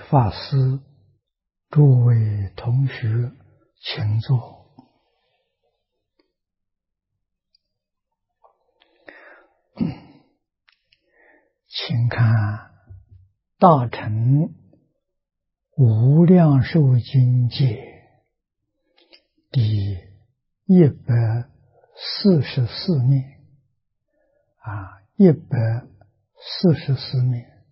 法师、诸位同学，请坐。请看《大乘无量寿经解》第144面144面，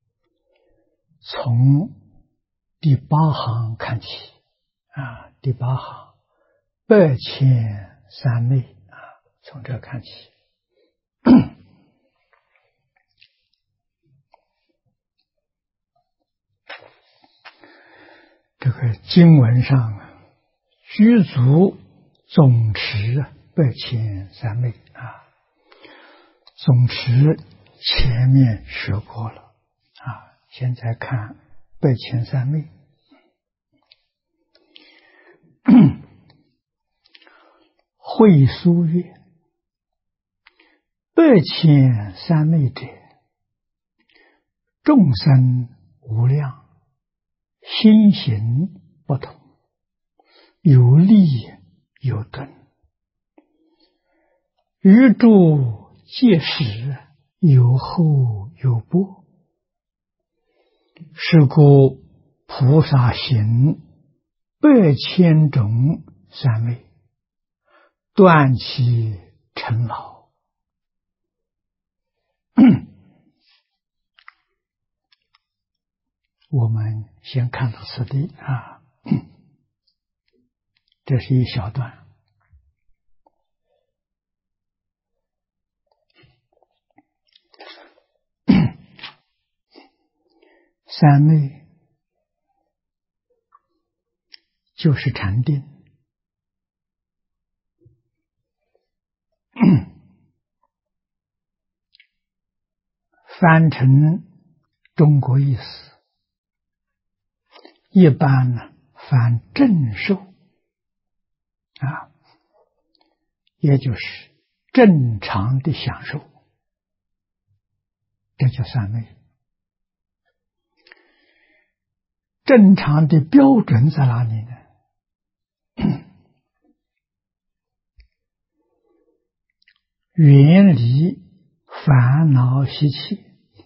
从第8行看起第8行803昧从这看起。这个经文上具足总持803昧总持前面学过了现在看803昧。会疏曰：803昧者，众生无量，心行不同，有利有钝，于诸界始，有厚有薄。是故菩萨行8千种三昧，断其尘劳。我们先看到此地这是一小段。三昧就是禅定，翻成中国意思，一般呢翻正受也就是正常的享受，这叫三昧。正常的标准在哪里呢？远离烦恼习气，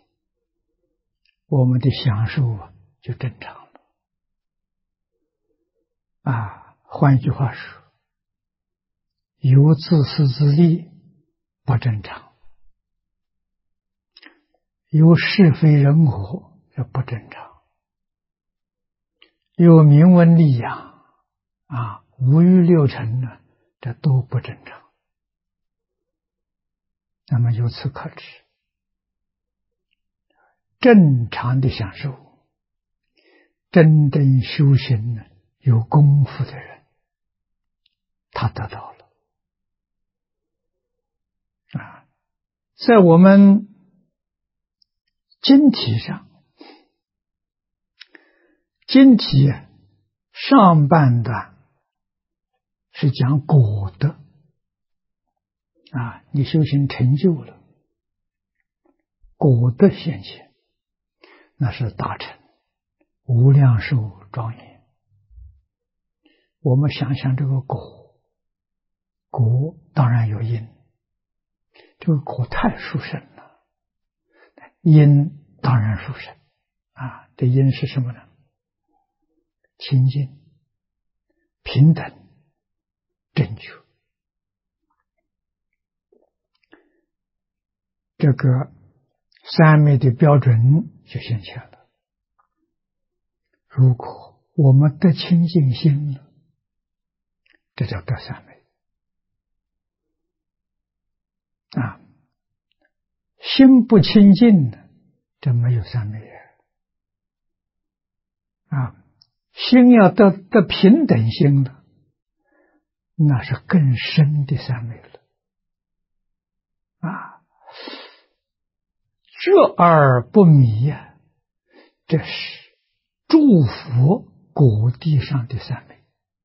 我们的享受就正常了换一句话说，有自私自利不正常，有是非人我这不正常，有名闻利养五欲六尘呢，这都不正常。那么由此可知，正常的享受，真正修行呢，有功夫的人，他得到了在我们经体上，经体上半段是讲果德你修行成就了，果德现前，那是大乘无量寿庄严。我们想想这个果当然有因，这个果太殊胜了，因当然殊胜这因是什么呢？清净、平等、正确。这个三昧的标准就现前了。如果我们得清净心了，这叫得三昧心不清净的，这没有三昧心要得平等心了，那是更深的三昧了这而不迷这是诸佛果地上的三昧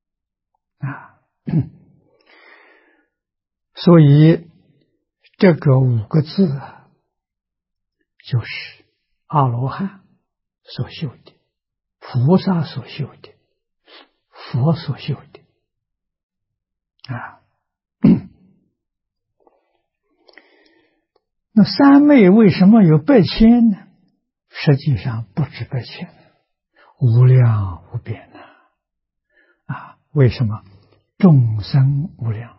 所以这个5个字就是阿罗汉所修的菩萨所修的，佛所修的啊。那三昧为什么有8000呢？实际上不止8000，无量无边呐！啊，为什么？众生无量，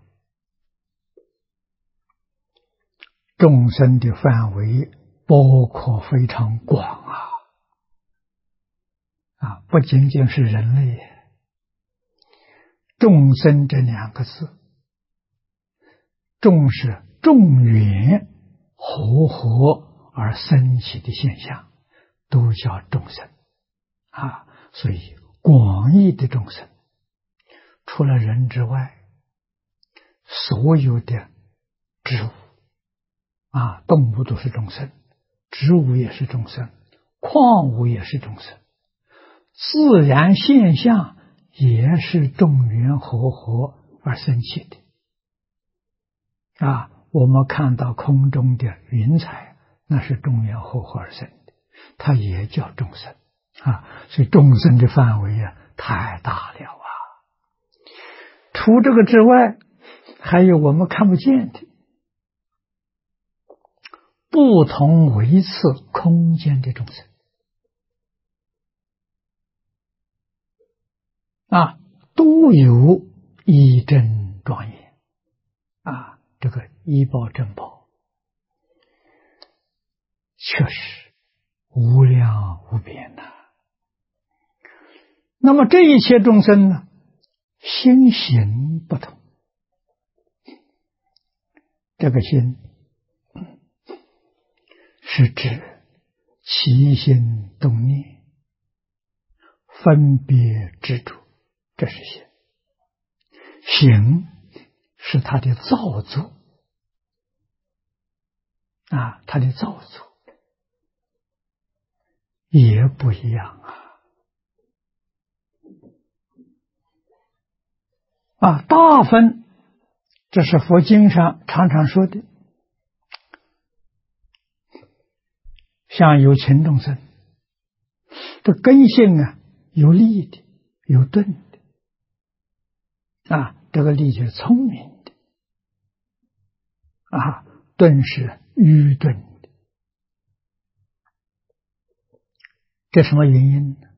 众生的范围包括非常广啊！啊，不仅仅是人类，众生这2个字，众是众缘和合而生起的现象，都叫众生啊。所以广义的众生，除了人之外，所有的植物啊，动物都是众生，植物也是众生，矿物也是众生，自然现象也是众缘和合而生起的啊。我们看到空中的云彩，那是众缘和合而生的，它也叫众生啊。所以众生的范围啊太大了啊。除这个之外，还有我们看不见的不同维次空间的众生啊，都有一真庄严啊。这个一报正报确实无量无边呐。那么这一切众生呢，心行不同。这个心是指起心动念、分别执着，这是心。行是他的造作啊，他的造作也不一样啊。大分，这是佛经上常常说的，像有情众生，这根性啊，有利的，有钝的啊。这个利就是聪明的啊，钝是愚钝的。这什么原因呢？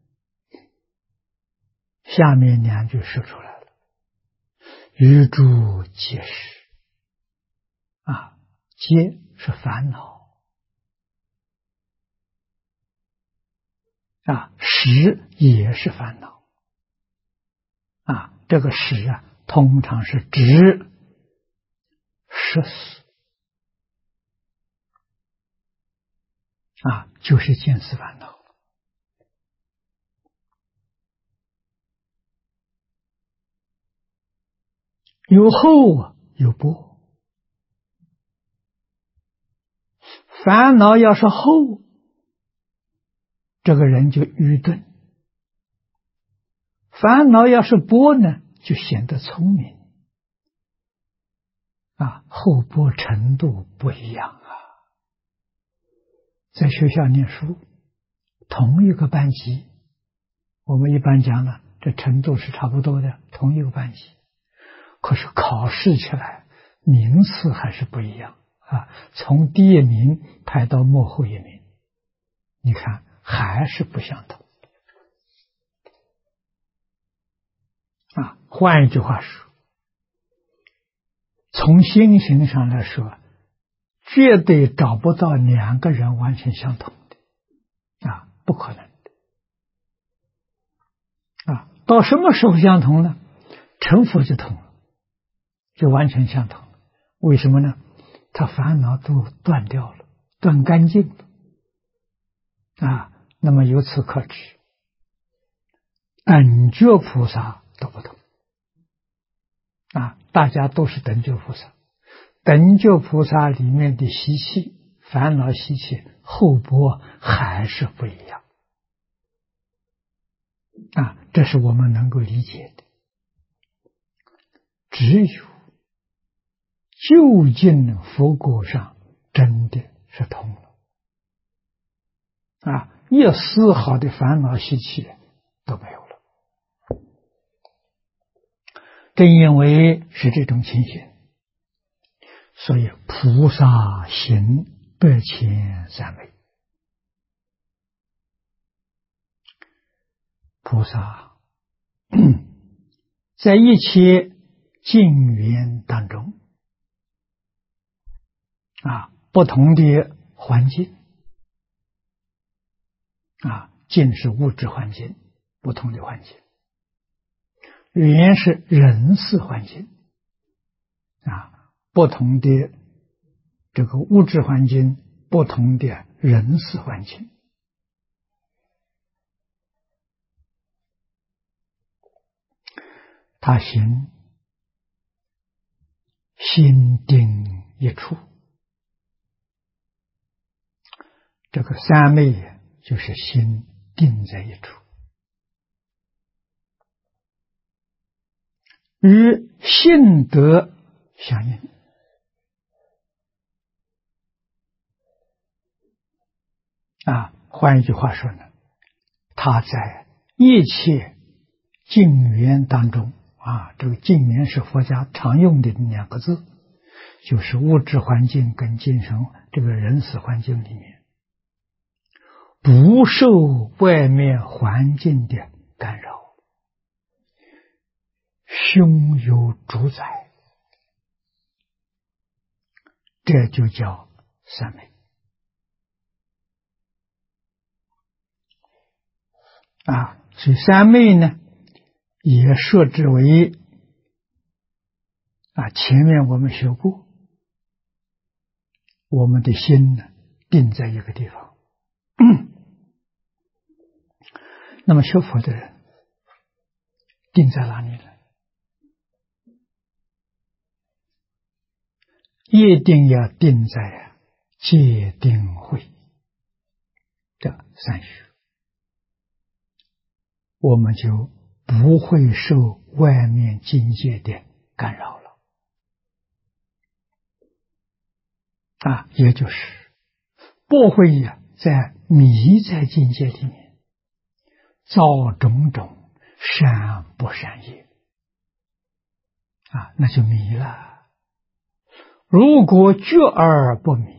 下面2句说出来了：愚诸皆是啊，皆是烦恼啊，识也是烦恼啊。这个识啊，通常是指识死啊，就是见思烦恼。有后啊，有波。烦恼要是后，这个人就愚钝；烦恼要是波呢，就显得聪明啊。后波程度不一样啊。在学校念书，同一个班级，我们一般讲了，这程度是差不多的，同一个班级。可是考试起来，名次还是不一样啊。从第1名排到末后1名，你看还是不相同啊。换一句话说，从心行上来说，绝对找不到2个人完全相同的啊，不可能的啊。到什么时候相同呢？成佛就通了，就完全相同了。为什么呢？他烦恼都断掉了，断干净了啊。那么由此可知，等觉菩萨都不同啊。大家都是等觉菩萨，等觉菩萨里面的习气、烦恼习气后波还是不一样啊。这是我们能够理解的。只有究竟佛果上真的是通了啊，一丝毫的烦恼习气都没有了。正因为是这种情形，所以菩萨行百千三昧。菩萨在一切境缘当中不同的环境境是物质环境，不同的环境；缘是人事环境不同的这个物质环境，不同的人事环境。他行心定一处，这个三昧就是心定在一处，与性德相应。换一句话说呢，他在一切境缘当中这个境缘是佛家常用的两个字，就是物质环境跟精神这个人事环境里面，不受外面环境的干扰，胸有主宰，这就叫三昧所以三昧呢也设置为前面我们学过，我们的心呢定在一个地方。那么学佛的人定在哪里呢？一定要定在戒定慧这三学，我们就不会受外面境界的干扰了也就是不会在迷在境界里面造种种善不善业那就迷了。如果觉而不迷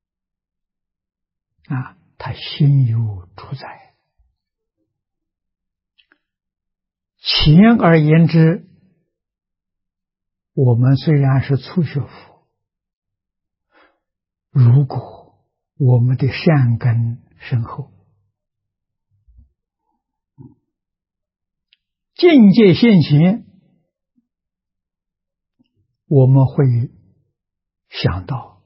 他心有主宰。简而言之，我们虽然是初学佛，如果我们的善根深厚，境界现前，我们会想到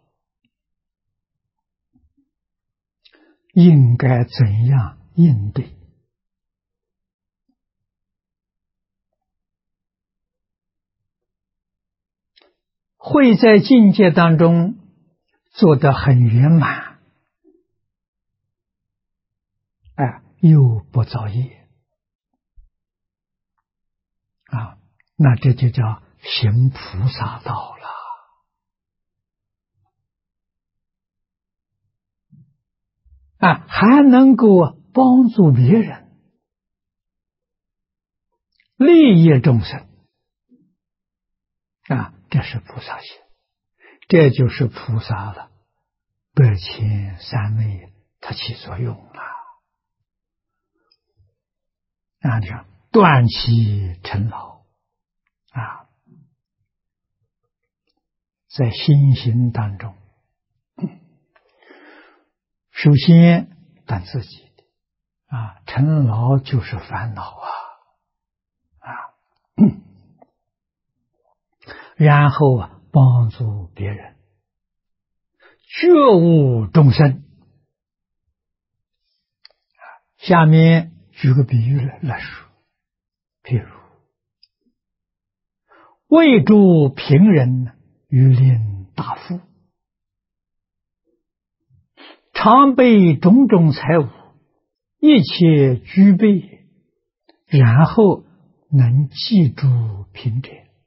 应该怎样应对，会在境界当中做得很圆满，又不造业那这就叫行菩萨道了还能够帮助别人，利益众生这是菩萨行，这就是菩萨了，百千三昧它起作用了你看断其尘劳在心行当中，首先断自己的尘劳就是烦恼然后帮助别人，觉悟众生。下面举个比喻来说，譬如为助贫人，欲令大富，常备种种财物，一切具备，然后能记住贫者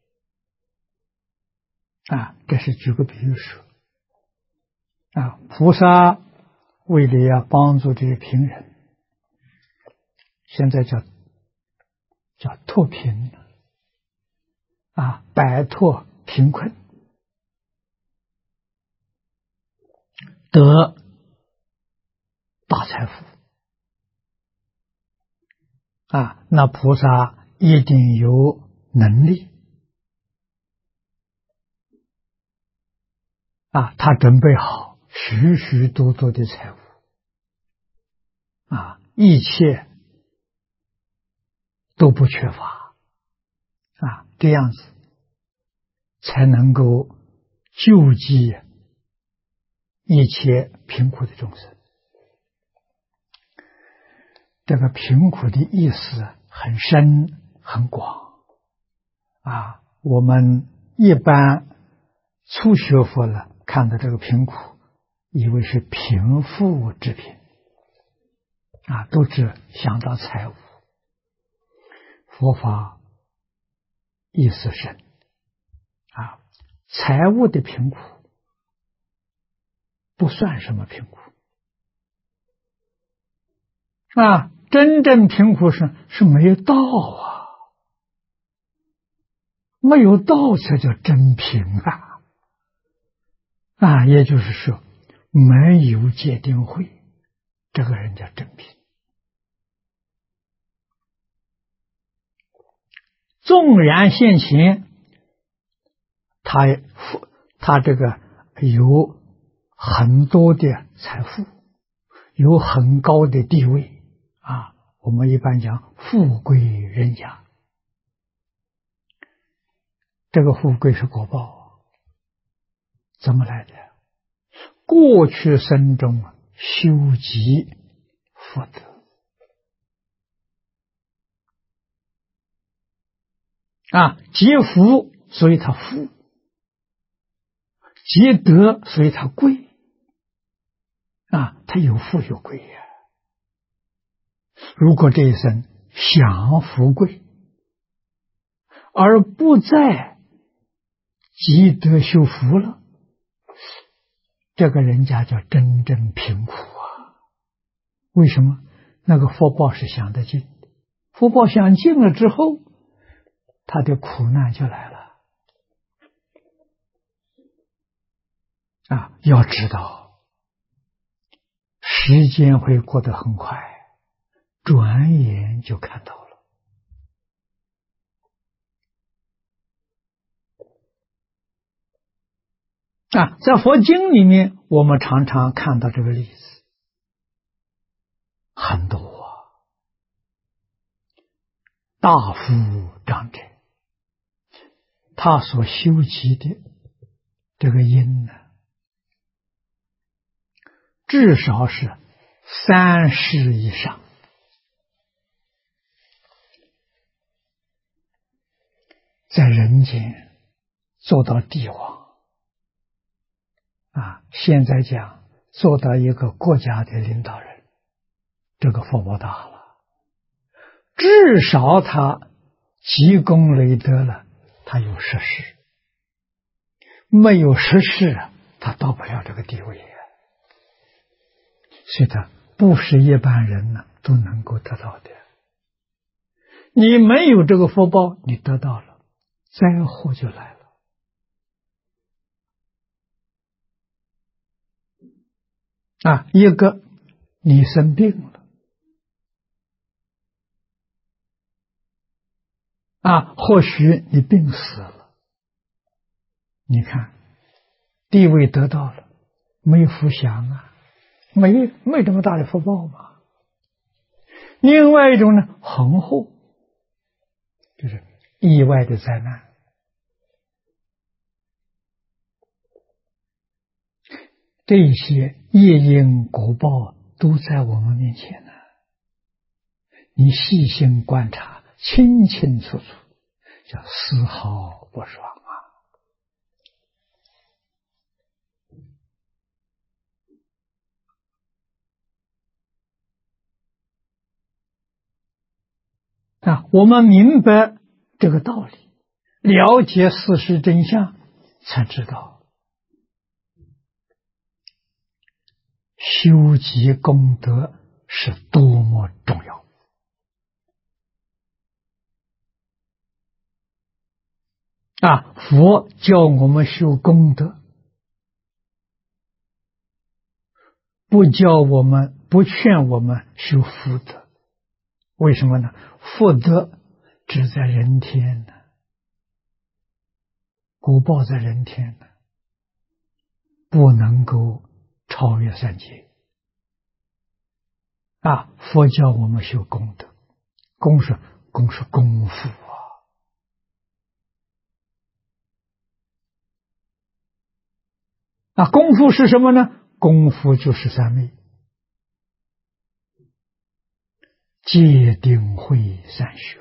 这是举个比喻说菩萨为了要帮助这些贫人，现在叫叫脱贫摆脱贫困，得大财富那菩萨一定有能力他准备好许许多多的财物一切都不缺乏这样子才能够救济一切贫苦的众生。这个贫苦的意思很深很广我们一般初学佛了，看到这个贫苦，以为是贫富之贫都只想到财物。佛法意思深财物的贫苦不算什么贫苦真正贫苦是没有道没有道才叫真贫也就是说没有戒定慧，这个人叫真贫。纵然现前他这个有很多的财富，有很高的地位我们一般讲富贵人家，这个富贵是果报怎么来的？过去生中修积福德积福，所以他富；积德，所以他贵他有富有贵如果这一生享富贵而不再积德修福了，这个人家叫真正贫苦为什么？那个福报是享得尽的，福报享尽了之后，他的苦难就来了要知道时间会过得很快，转眼就看到了在佛经里面我们常常看到这个例子很多大富长者他所修集的这个因至少是3世以上，在人间做到帝王现在讲做到一个国家的领导人，这个福报大了，至少他积功累德了，他有实事，没有实事他到不了这个地位所以他不是一般人都能够得到的。你没有这个福报，你得到了，灾祸就来了一个你生病了或许你病死了，你看地位得到了，没福享没这么大的福报嘛。另外一种呢，横祸，就是意外的灾难。这些业因果报都在我们面前你细心观察，清清楚楚，叫丝毫不爽我们明白这个道理，了解事实真相，才知道修集功德是多么重要佛教我们修功德，不劝我们修福德。为什么呢？福德只在人天呢，果报在人天呢，不能够超越三界。佛教我们修功德，功是功夫功夫是什么呢？功夫就是三昧，戒定慧三学。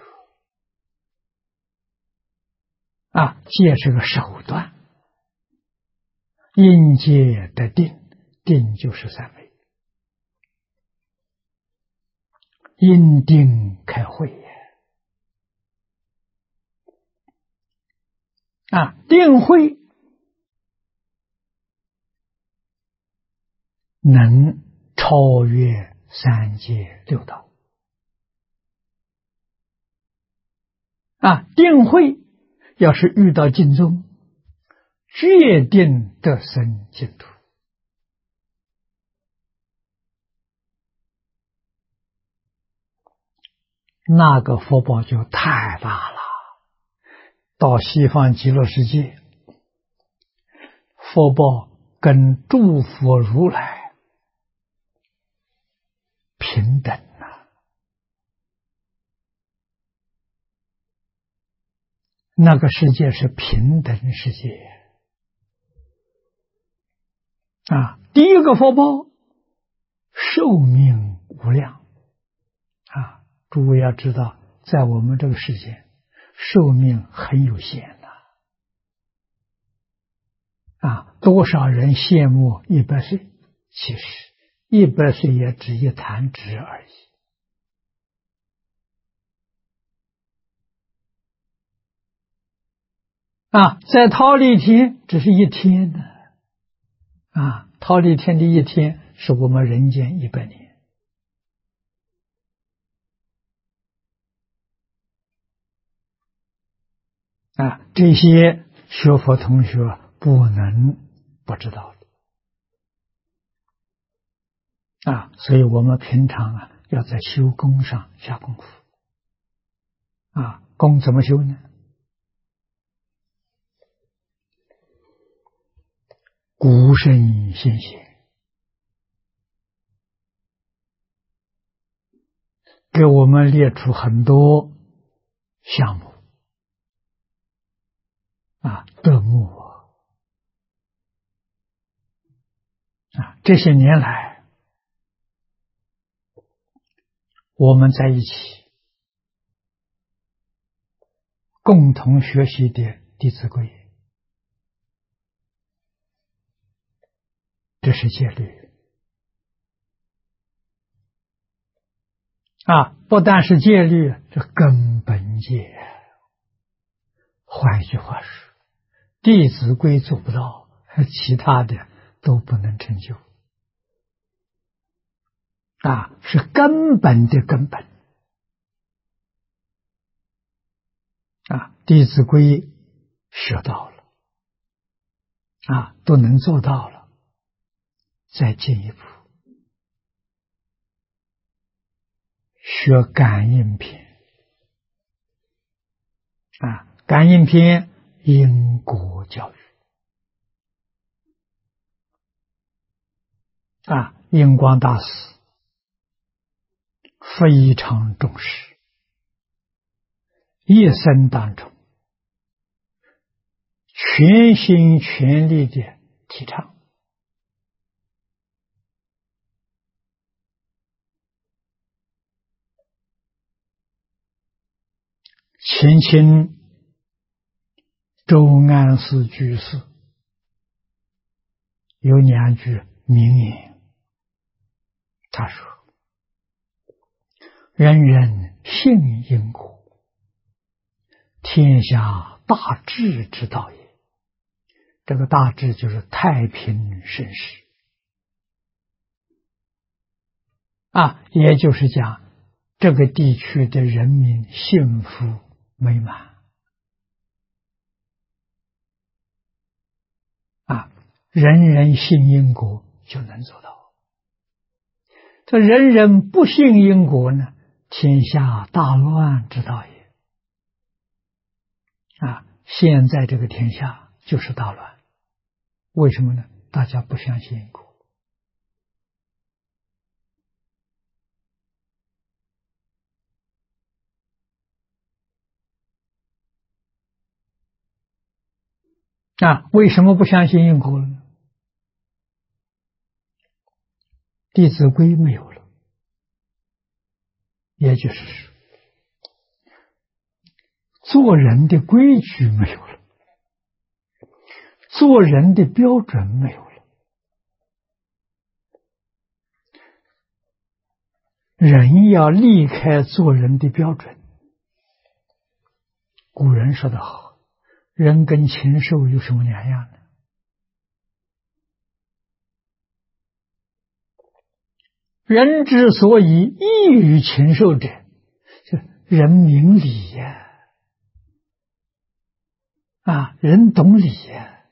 戒是个手段，因戒得定，定就是三昧，因定开慧定慧能超越三界六道定慧要是遇到净宗，决定得生净土。那个福报就太大了。到西方极乐世界，福报跟诸佛如来平等那个世界是平等世界第一个福报，寿命无量诸位要知道，在我们这个世界，寿命很有限多少人羡慕100岁，其实100岁也只一弹指而已在忉利天只是一天呢忉利天的一天是我们人间100年这些学佛同学不能不知道的所以我们平常要在修功上下功夫功怎么修呢？古圣先贤给我们列出很多项目德目这些年来我们在一起共同学习的《弟子规》，这是戒律不但是戒律，这根本戒。换一句话说，《弟子规》做不到，其他的都不能成就。是根本的根本。《弟子规》学到了，都能做到了，再进一步学感应篇感应篇因果教育印光大师非常重视，一生当中全心全力的提倡前清周安寺居士有2句名言，他说：人人信因果，天下大治之道也。这个大治就是太平盛世也就是讲这个地区的人民幸福美满人人信因果就能做到。这人人不信因果呢，天下大乱之道也。现在这个天下就是大乱，为什么呢？大家不相信因果。为什么不相信因果呢？弟子规没有了，也就是做人的规矩没有了，做人的标准没有了。人要离开做人的标准。古人说得好，人跟禽兽有什么两样呢？人之所以异于禽兽者，就人明理呀，人懂理呀，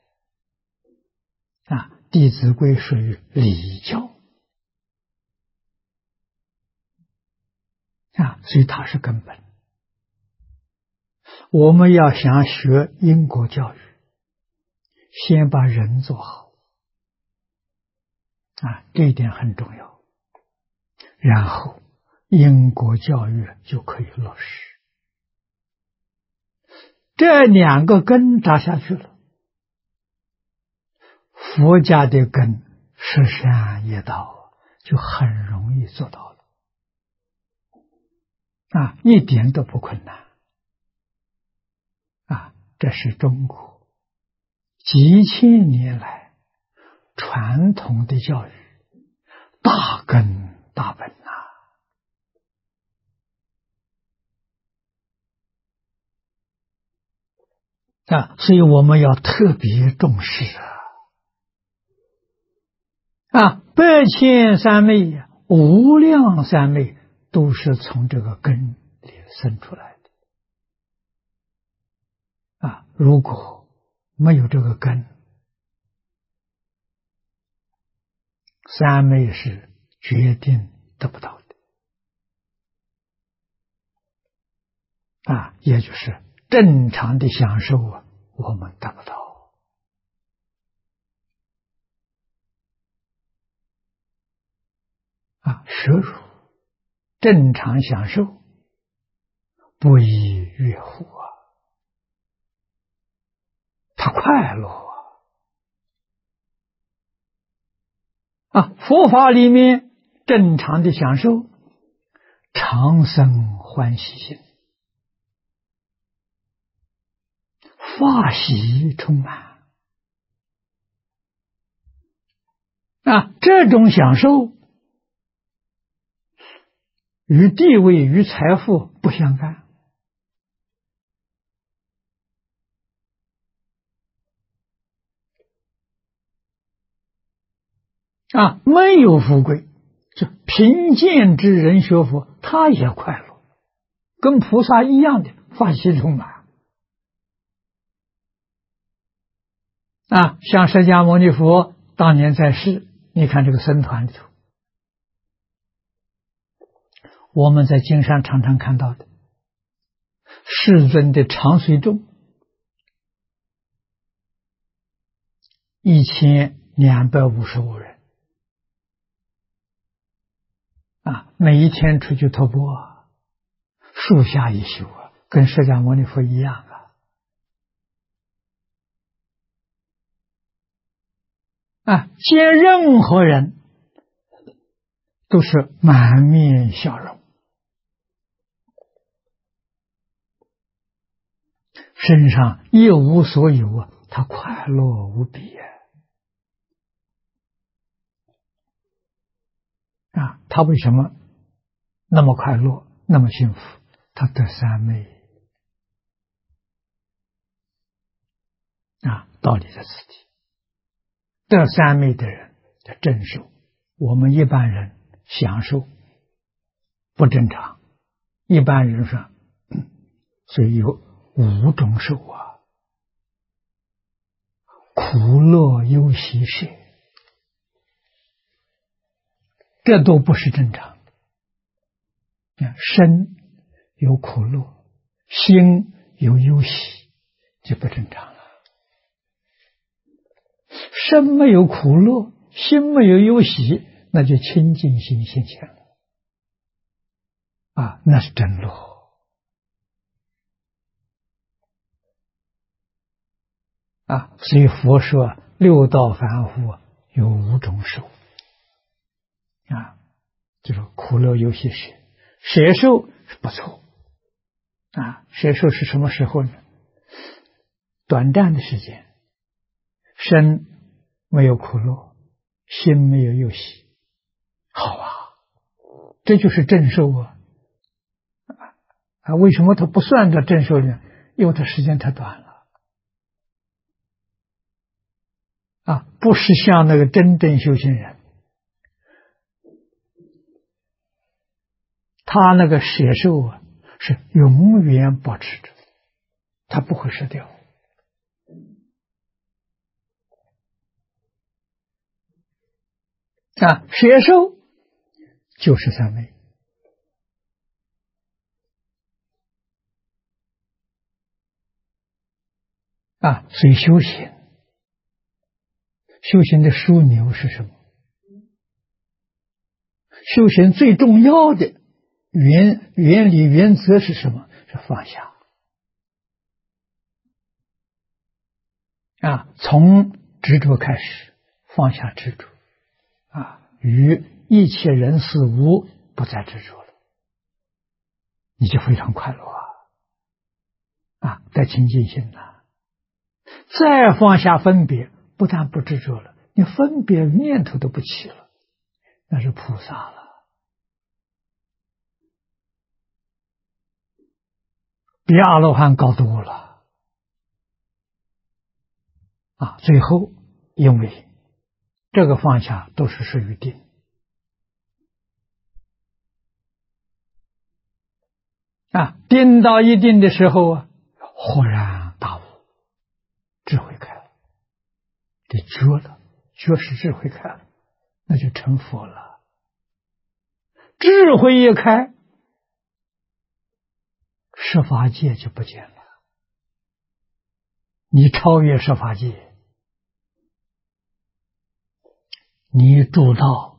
弟子规属于礼教，所以它是根本。我们要想学因果教育，先把人做好，这一点很重要，然后因果教育就可以落实。这两个根扎下去了，佛家的根十善业道就很容易做到了，一点都不困难。这是中国几千年来传统的教育大根大本所以我们要特别重视百千三昧无量三昧都是从这个根里生出来的。如果没有这个根，三昧是决定得不到的也就是正常的享受我们得不到摄入正常享受不亦乐乎他快乐佛法里面正常的享受常生欢喜心，法喜充满这种享受与地位与财富不相干没有富贵，就贫贱之人学佛他也快乐，跟菩萨一样的法喜充满像释迦牟尼佛当年在世，你看这个僧团里头，我们在经上常常看到的世尊的长随众1255人每一天出去托钵树下一宿跟释迦牟尼佛一样见任何人都是满面笑容，身上一无所有他快乐无比他为什么那么快乐那么幸福？他得三昧道理在此地。得三昧的人的正受，我们一般人享受不正常，一般人说所以有5种受苦苦乐忧喜舍，这都不是正常。身有苦乐，心有忧喜，就不正常了。身没有苦乐，心没有忧喜，那就清净心现前了。那是真乐。所以佛说六道凡夫有5种受，就是苦乐忧喜舍。舍受是不错，舍受是什么时候呢？短暂的时间，身没有苦乐，心没有忧喜，好这就是正受为什么他不算作正受呢？因为他时间太短了。不是像那个真正修行人，他那个舍受是永远保持着，他不会失掉。舍受就是三昧。所以修行的枢纽是什么？修行最重要的原理原则是什么？是放下。从执着开始，放下执着，与一切人事物不再执着了，你就非常快乐得清净心了。再放下分别，不但不执着了，你分别念头都不起了，那是菩萨了。比阿罗汉高多了。最后因为这个放下都是属于定，定到一定的时候豁然大悟，智慧开了，这觉了，觉是智慧开了，那就成佛了。智慧一开，十法界就不见了，你超越十法界，你住到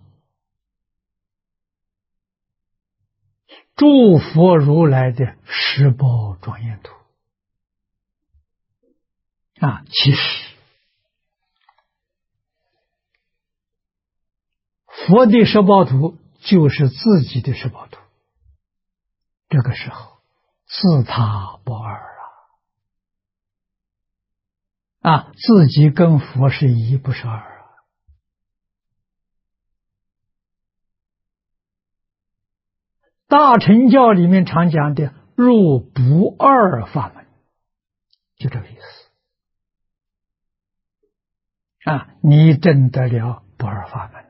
诸佛如来的十宝庄严土其实佛的十宝土就是自己的十宝土，这个时候自他不二自己跟佛是一，不是二大乘教里面常讲的入不二法门，就这个意思你证得了不二法门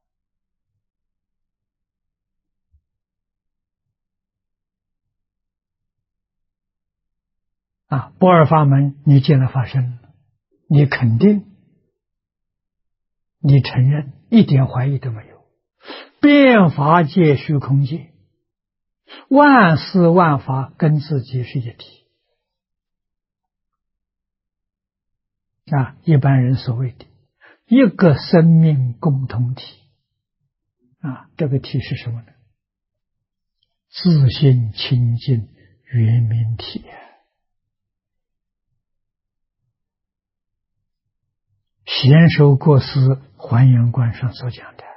了不二法门你见了法身，你肯定，你承认，一点怀疑都没有。遍法界虚空界，万事万法跟自己是一体一般人所谓的一个生命共同体这个体是什么呢？自性清净圆明体贤首过失还原观上所讲的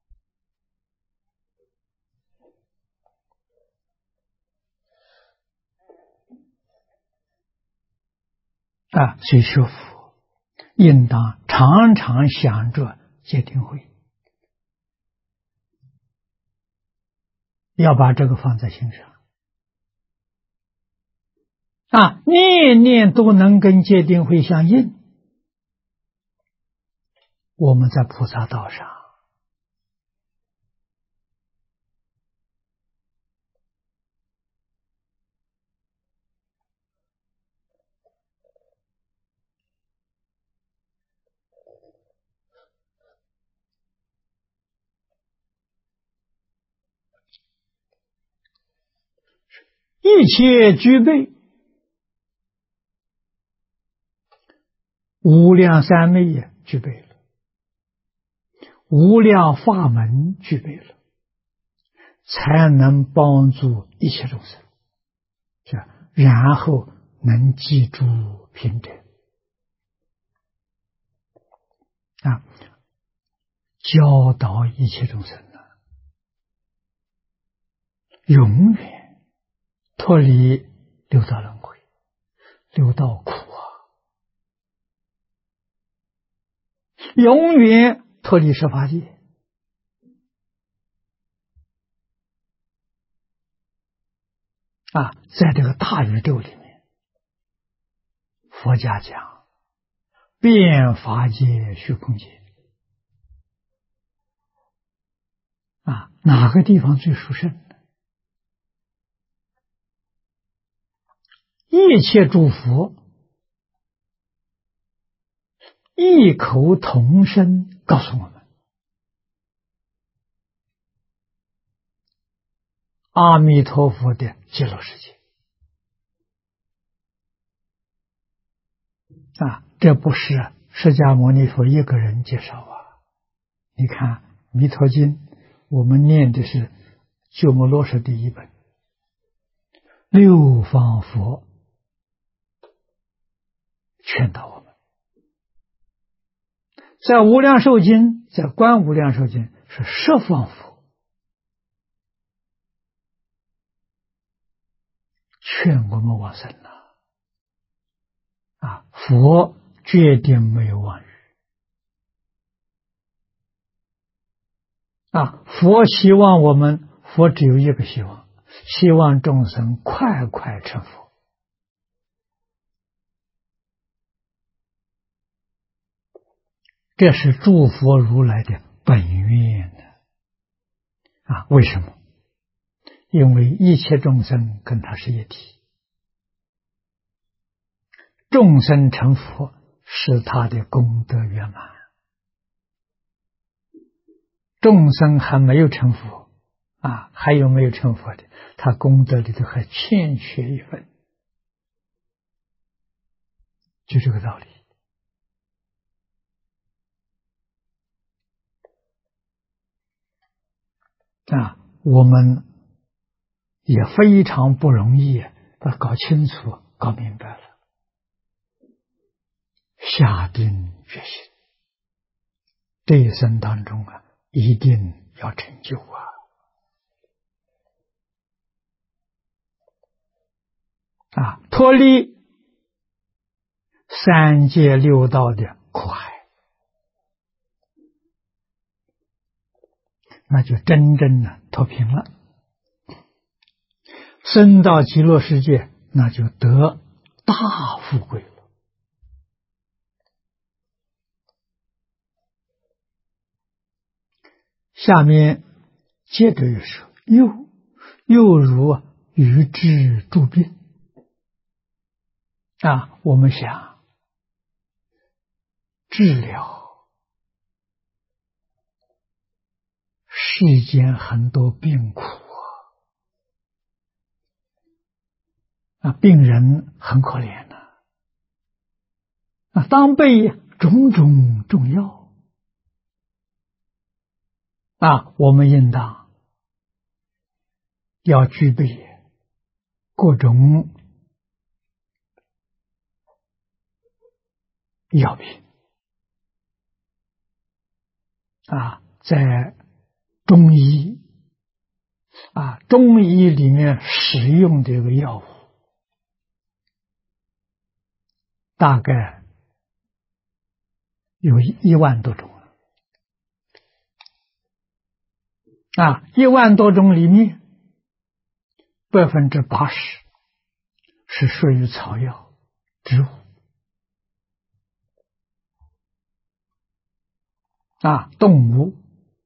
所以学佛应当常常想着戒定慧，要把这个放在心上念念都能跟戒定慧相应，我们在菩萨道上切具备，无量三昧也具备了，无量法门具备了，才能帮助一切众生，然后能记住平等教导一切众生永远脱离六道轮回，六道苦永远脱离十法界在这个大宇宙里面，佛家讲遍法界虚空界哪个地方最殊胜呢？一切诸佛异口同声告诉我们，阿弥陀佛的极乐世界这不是释迦牟尼佛一个人介绍你看《弥陀经》，我们念的是鸠摩罗什第一本，六方佛劝导我们，在无量寿经，在观无量寿经是十方佛劝我们往生佛决定没有妄语佛希望我们，佛只有一个希望，希望众生快快成佛。这是诸佛如来的本愿为什么？因为一切众生跟他是一体，众生成佛是他的功德圆满，众生还没有成佛还有没有成佛的，他功德里头还欠缺一份，就这个道理我们也非常不容易把它搞清楚搞明白了，下定决心，这一生当中一定要成就脱离三界六道的苦海，那就真正的脱贫了，升到极乐世界，那就得大富贵了。下面接着又说，又如与治诸病我们想治疗世间很多病苦病人很可怜当备种种重要我们应当要具备各种药品在中医中医里面使用这个药物大概有1万多种1万多种里面80%是属于草药植物动物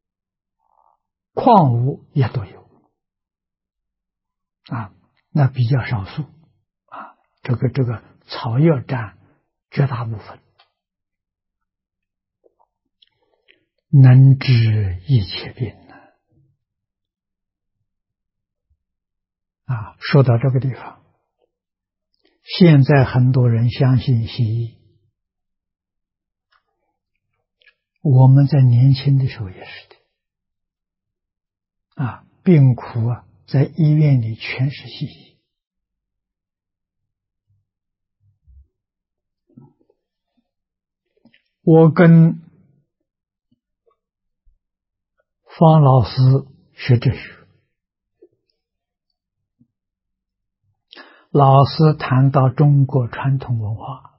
矿物也都有那比较少数这个草药占绝大部分，能治一切病说到这个地方，现在很多人相信西医，我们在年轻的时候也是的，病苦在医院里全是西医。我跟方老师学哲学，老师谈到中国传统文化，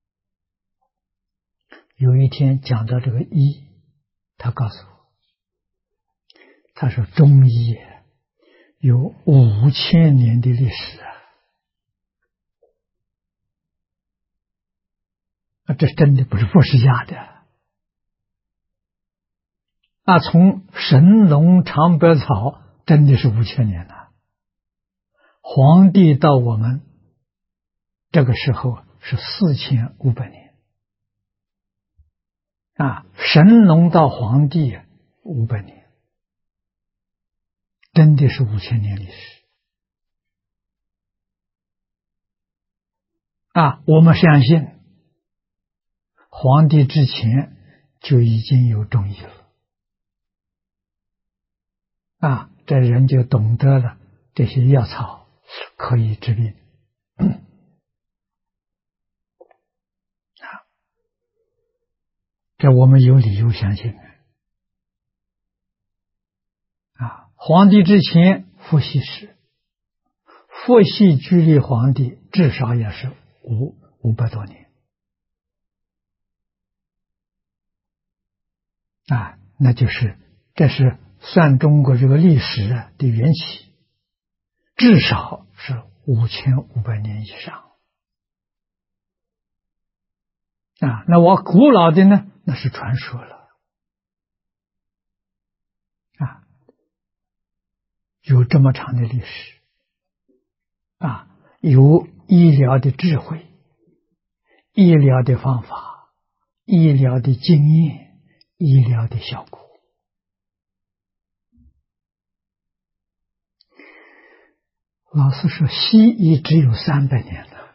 有一天讲到这个医，他告诉我，他说中医有5000年的历史这真的不是假的从神农尝百草真的是5000年了，黄帝到我们这个时候是4500年神农到黄帝500年，真的是5000年历史我们相信黄帝之前就已经有中医了这人就懂得了这些药草可以治病这我们有理由相信黄帝之前伏羲氏，伏羲距离黄帝至少也是500多年那就是这是算中国这个历史的缘起，至少是5500年以上那我古老的呢，那是传说了有这么长的历史有医疗的智慧，医疗的方法，医疗的经验，医疗的效果老师说西医只有300年了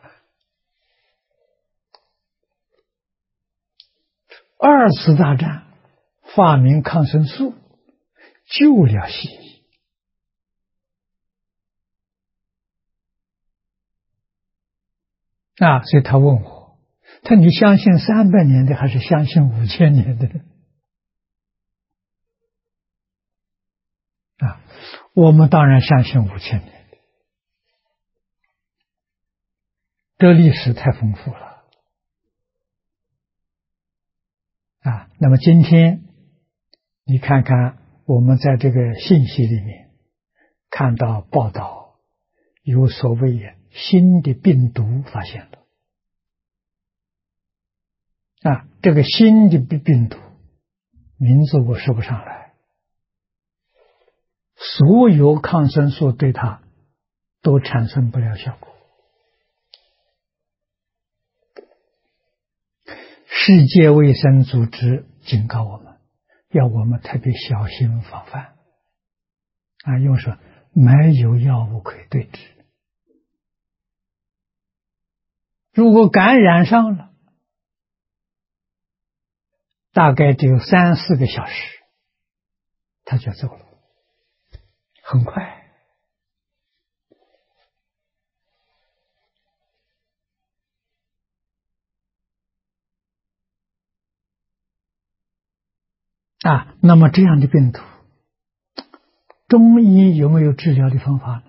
，2次大战发明抗生素救了西医所以他问我，你相信300年的还是相信5000年的呢？我们当然相信5000年的，这历史太丰富了那么今天你看看我们在这个信息里面看到报道，有所谓新的病毒发现了这个新的病毒名字我说不上来，所有抗生素对它都产生不了效果。世界卫生组织警告我们，要我们特别小心防范因为说没有药物可以对治，如果感染上了，大概只有3-4个小时他就走了，很快那么这样的病毒中医有没有治疗的方法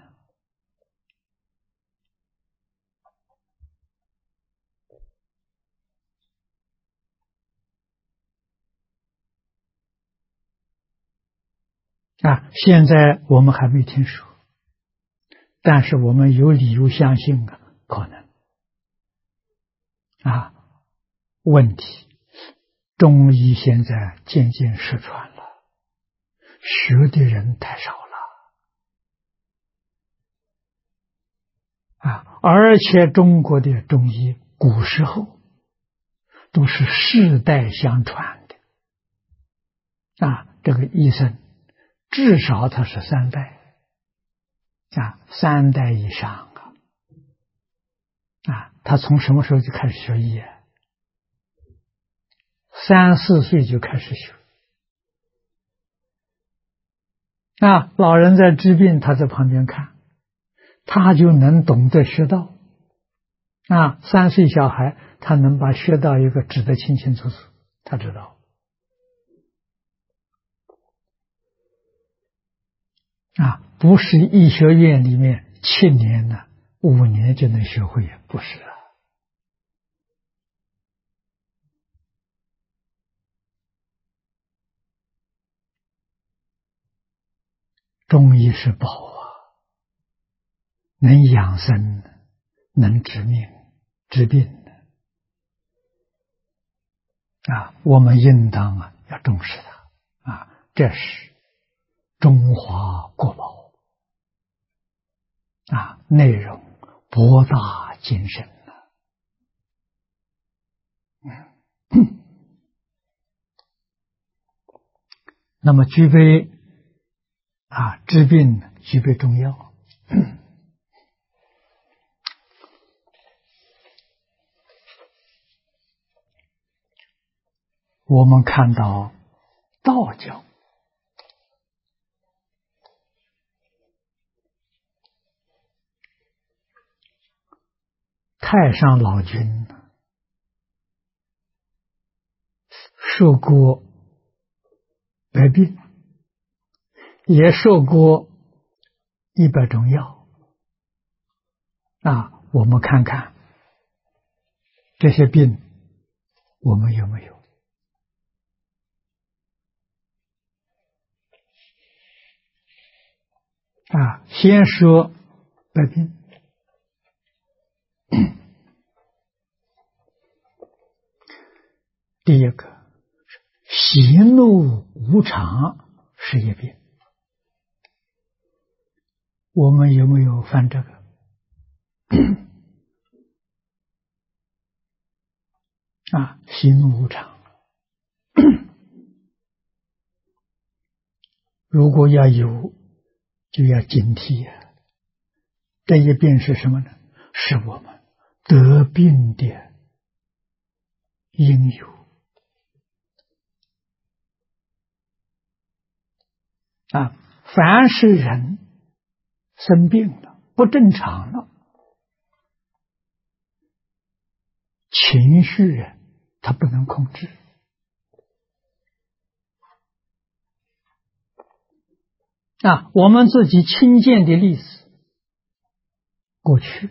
呢现在我们还没听说，但是我们有理由相信可能问题中医现在渐渐失传了，学的人太少了而且中国的中医古时候都是世代相传的这个医生至少他是3代 3代以上他从什么时候就开始学医？3、4岁就开始学。老人在治病，他在旁边看，他就能懂得穴道。3岁小孩，他能把穴道一个指得清清楚楚，他知道。不是医学院里面7年5年就能学会，不是中医是宝能养生，能治命治病我们应当要重视它这是中华国宝内容博大精深那么具备治病具备中药。我们看到道教太上老君受过百病，也受过100种药我们看看这些病我们有没有？先说百病。第一个，喜怒无常是一病，我们有没有犯这个？喜怒无常，如果要有，就要警惕这一病是什么呢？是我们得病的因由凡是人生病了，不正常了，情绪他不能控制我们自己亲见的例子，过去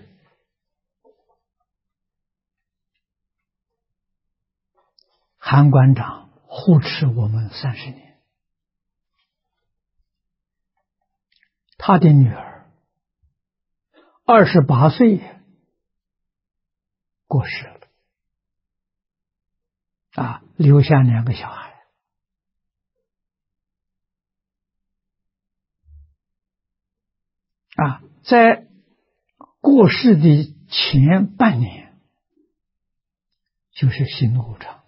韩馆长护持我们30年，他的女儿28岁过世了留下2个小孩在过世的前半年就是喜怒无常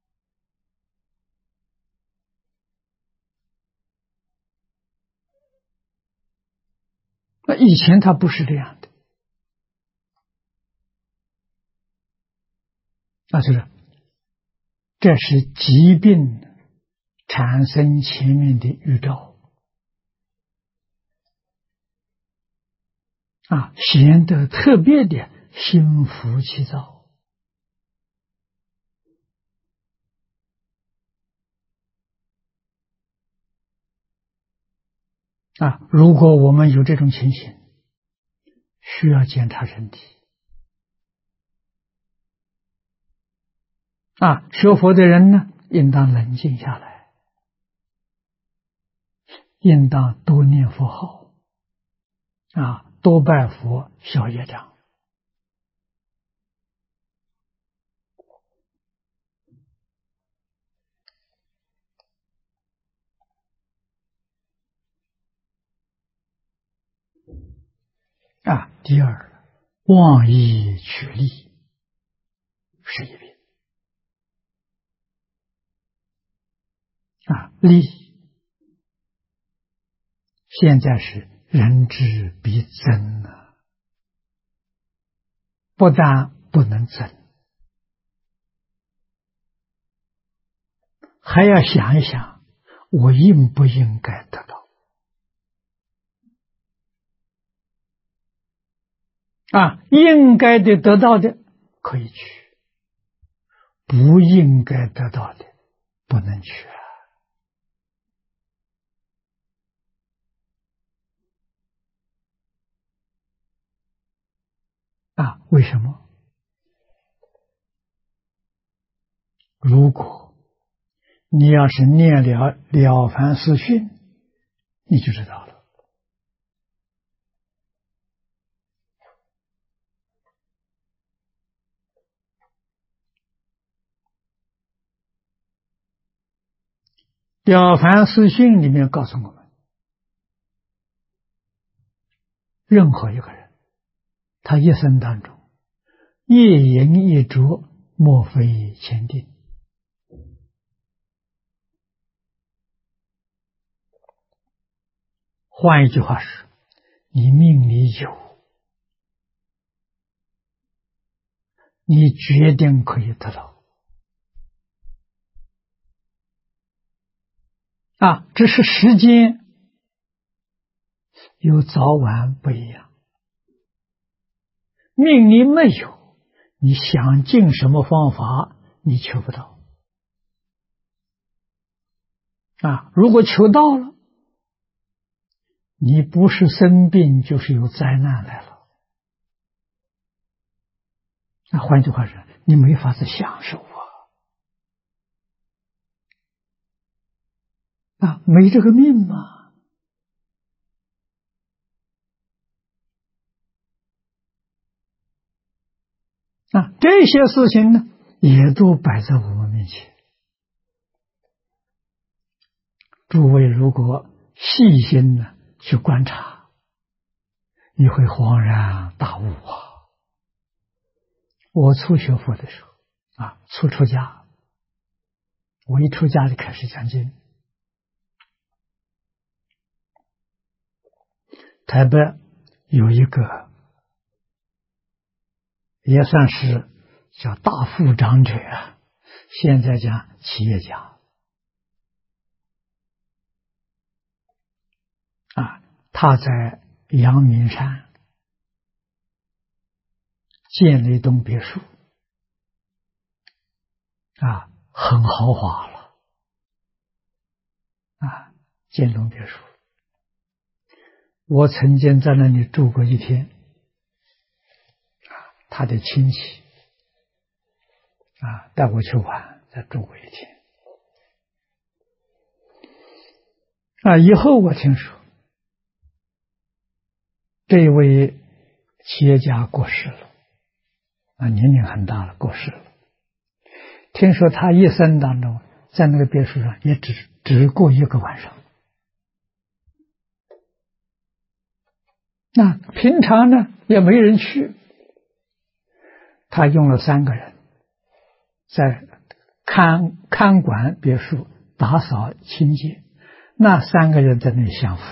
以前他不是这样的这是疾病产生前面的预兆显得特别的心浮气躁如果我们有这种情形，需要检查身体学佛的人呢，应当冷静下来，应当多念佛号多拜佛消业障第二，妄意取利是一病利现在是人之必增啊！不但不能增，还要想一想，我应不应该得到啊？应该的得到的可以去，不应该得到的不能去啊！为什么？如果你要是念了凡四训，你就知道了。了凡四训里面告诉我们，任何一个人，他一生当中，一饮一啄，莫非前定。换一句话是，你命里有，你决定可以得到啊，只是时间有早晚不一样。命里没有，你想尽什么方法，你求不到啊。如果求到了，你不是生病，就是有灾难来了。那换句话说，你没法子享受啊，没这个命嘛。啊，这些事情呢，也都摆在我们面前。诸位如果细心的去观察，你会恍然大悟啊！我初学佛的时候啊，初出家，我一出家就开始讲经。台北有一个也算是叫大富长者啊，现在讲企业家啊，他在阳明山建了一栋别墅啊，很豪华了啊，建栋别墅。我曾经在那里住过一天啊，他的亲戚啊带我去玩，再住过一天啊。以后我听说这位企业家过世了啊，年龄很大了，过世了。听说他一生当中在那个别墅上也只过一个晚上。那平常呢也没人去，他用了3个人在看管别墅，打扫清洁，那3个人在那里享福，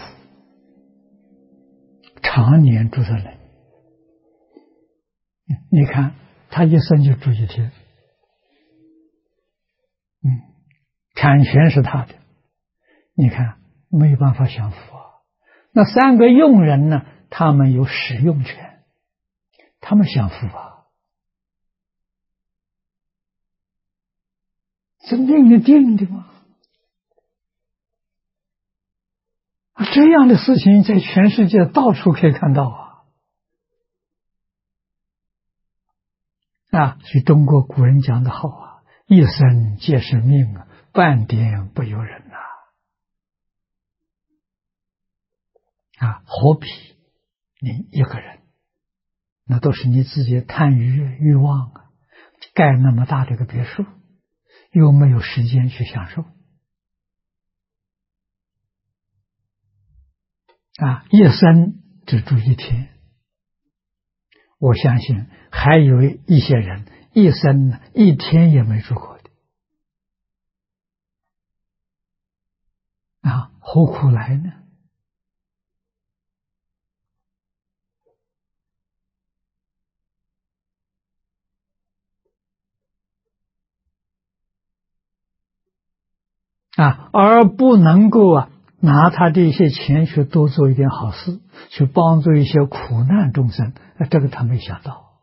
常年住在那里。你看他一生就住一天，产权是他的，你看没有办法享福啊。那3个佣人呢，他们有使用权，他们享福啊。是命里定的吗？这样的事情在全世界到处可以看到啊！所以中国古人讲的好啊，一生皆是命啊，半点不由人啊！何必你一个人？那都是你自己贪欲望啊！盖那么大的一个别墅，又没有时间去享受啊！一生只住一天，我相信还有一些人一生呢一天也没住过的啊，何苦来呢？ 而不能够拿他这些钱去多做一点好事，去帮助一些苦难众生，这个他没想到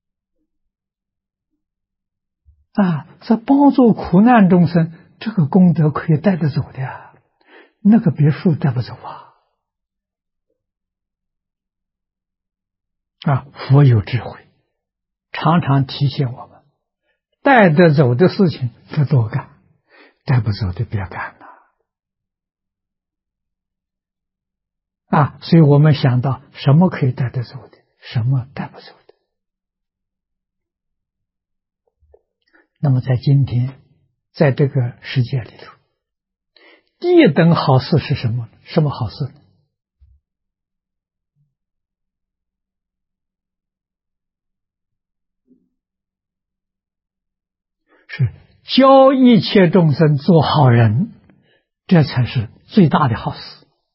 在帮助苦难众生，这个功德可以带得走的呀，那个别墅带不走佛有智慧，常常提醒我们，带得走的事情就多干，带不走的别干了所以我们想到什么可以带得走的，什么带不走的。那么在今天，在这个世界里头，第一等好事是什么？什么好事呢？是教一切众生做好人，这才是最大的好事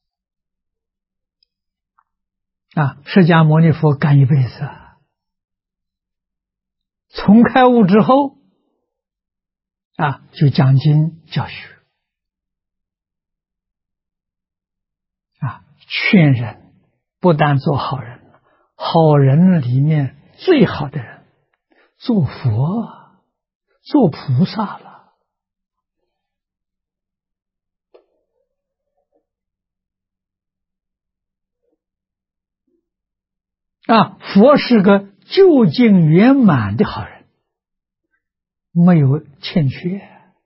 释迦牟尼佛干一辈子从开悟之后就讲经教学劝人，不但做好人，好人里面最好的人，做佛做菩萨了佛是个究竟圆满的好人，没有欠缺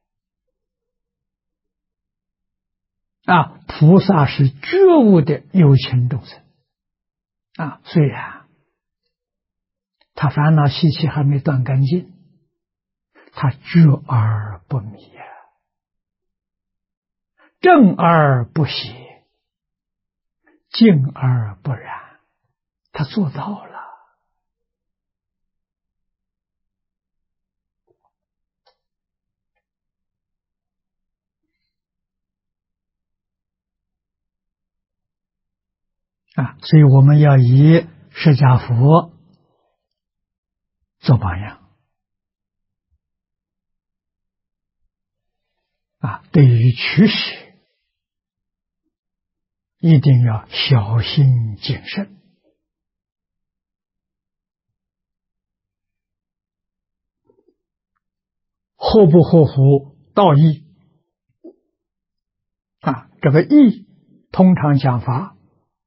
菩萨是觉悟的有情众生虽然他烦恼习气还没断干净，他觉而不迷正而不邪，静而不染，他做到了所以我们要以释迦佛做榜样对于取舍一定要小心谨慎合不合乎道义这个义通常讲法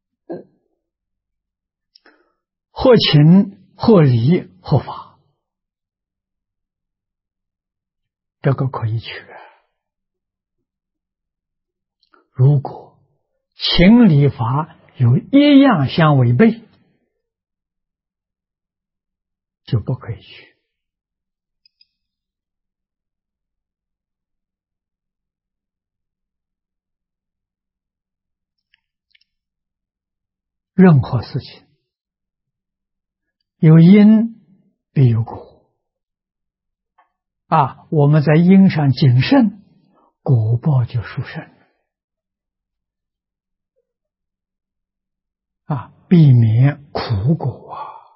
合情合理合法，这个可以取如果情理法有一样相违背，就不可以取任何事情有因必有果我们在因上谨慎，果报就殊胜避免苦果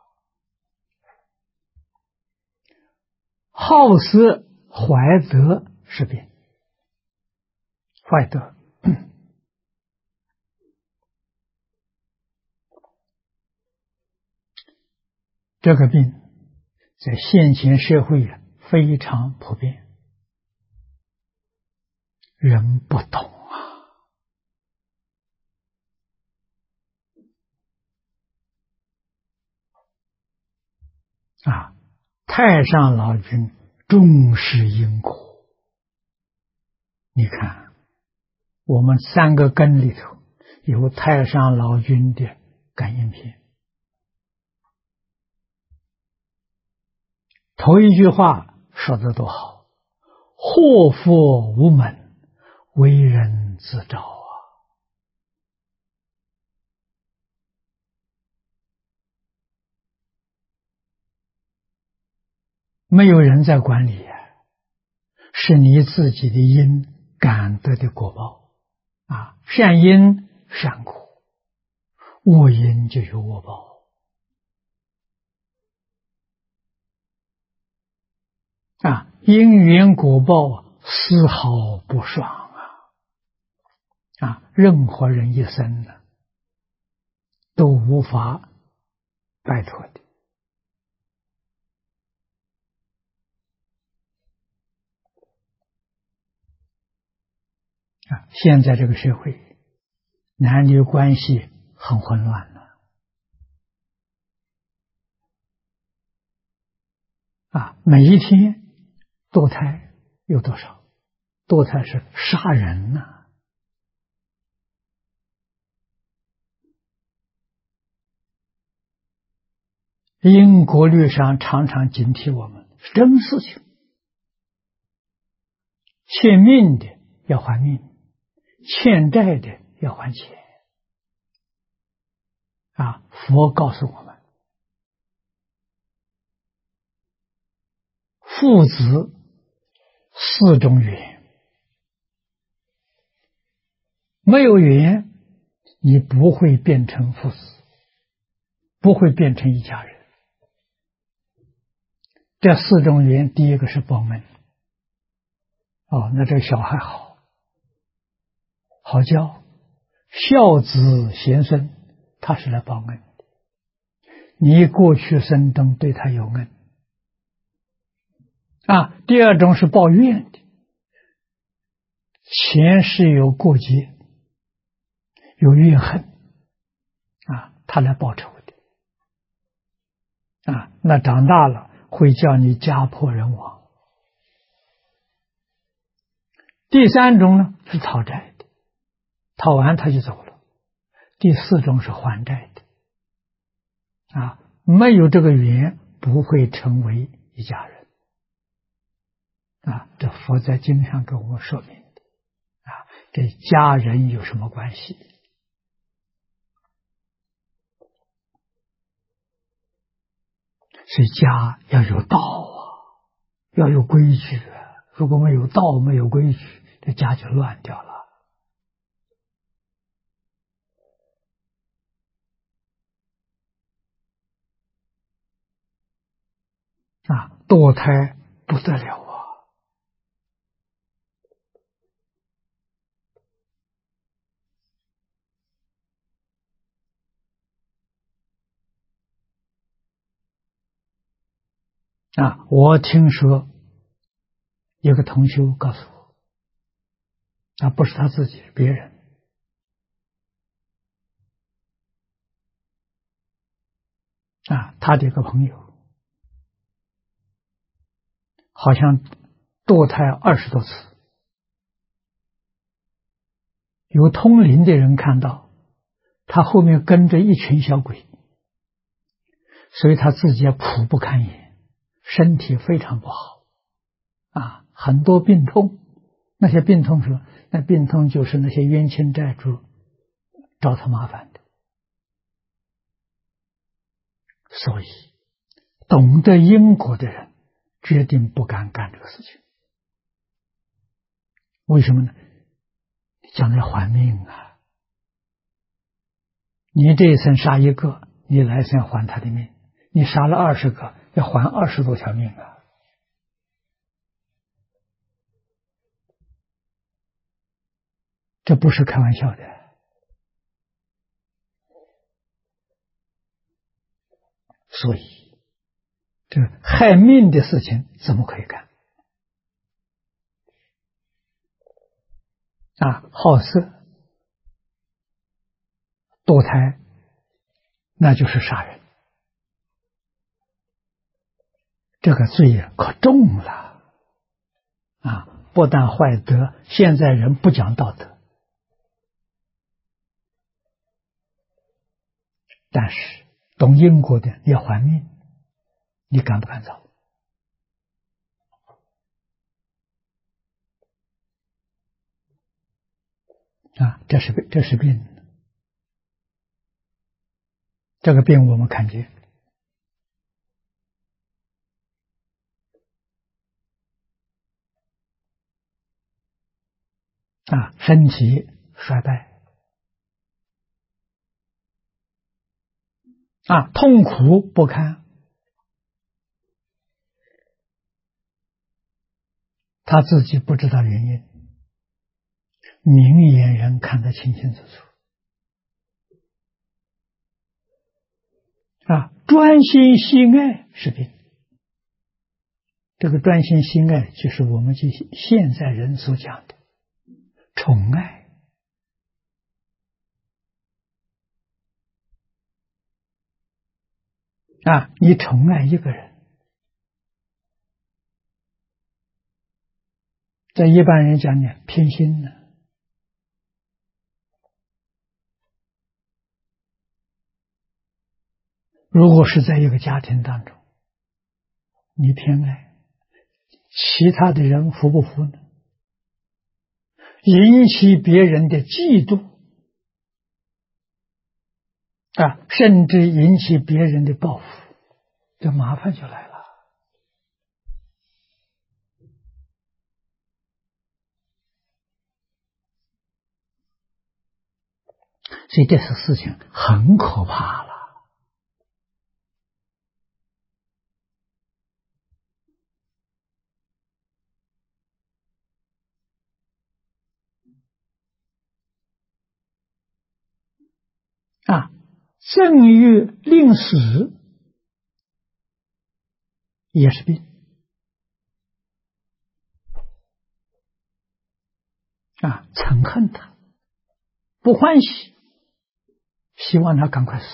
好色怀德是病，坏德这个病在现前社会非常普遍，人不懂太上老君重视因果，你看我们三个根里头有太上老君的感应篇，头一句话说得多好，祸福无门，为人自招没有人在管理是你自己的因感得的果报善因善果，恶因就有恶报因缘果报丝毫不爽任何人一生呢都无法摆脱的。现在这个社会，男女关系很混乱了。每一天堕胎有多少？堕胎是杀人呐！因果律上常常警惕我们，是真事情。欠命的要还命，欠债的要还钱。佛告诉我们，父子四种缘，没有缘，你不会变成父子，不会变成一家人。这四种缘，第一个是报恩。那这个小孩好教，孝子贤孙，他是来报恩的。你过去生中对他有恩。第二种是报怨的，前世有过节，有怨恨，他来报仇的。那长大了会叫你家破人亡。第三种呢是讨债的，讨完他就走了。第四种是还债的。没有这个缘，不会成为一家人。这佛在经上跟我们说明的。跟家人有什么关系？所以家要有道要有规矩。如果没有道，没有规矩，这家就乱掉了。堕胎不得了我听说有个同修告诉我，不是他自己，别人。他的一个朋友，好像堕胎20多次，有通灵的人看到他后面跟着一群小鬼，所以他自己也苦不堪言，身体非常不好。很多病痛，那些病痛说，那病痛就是那些冤亲债主找他麻烦的。所以懂得因果的人决定不敢干这个事情。为什么呢？将来还命你这一生杀一个，你来生还他的命，你杀了20个，要还20多条命这不是开玩笑的。所以这害命的事情怎么可以干？好色、堕胎，那就是杀人，这个罪可重了不但坏德，现在人不讲道德，但是懂因果的要还命，你敢不敢造？这是病。这个病我们看见身体衰败痛苦不堪，他自己不知道原因， 明眼人看得清清楚楚。专心喜爱是病。这个专心喜爱就是我们现在人所讲的宠爱。你宠爱一个人，在一般人讲呢，偏心呢。如果是在一个家庭当中，你偏爱，其他的人服不服呢？引起别人的嫉妒甚至引起别人的报复，这麻烦就来了。所以这些事情很可怕了。赠与令死也是病。憎恨他，不欢喜，希望他赶快死。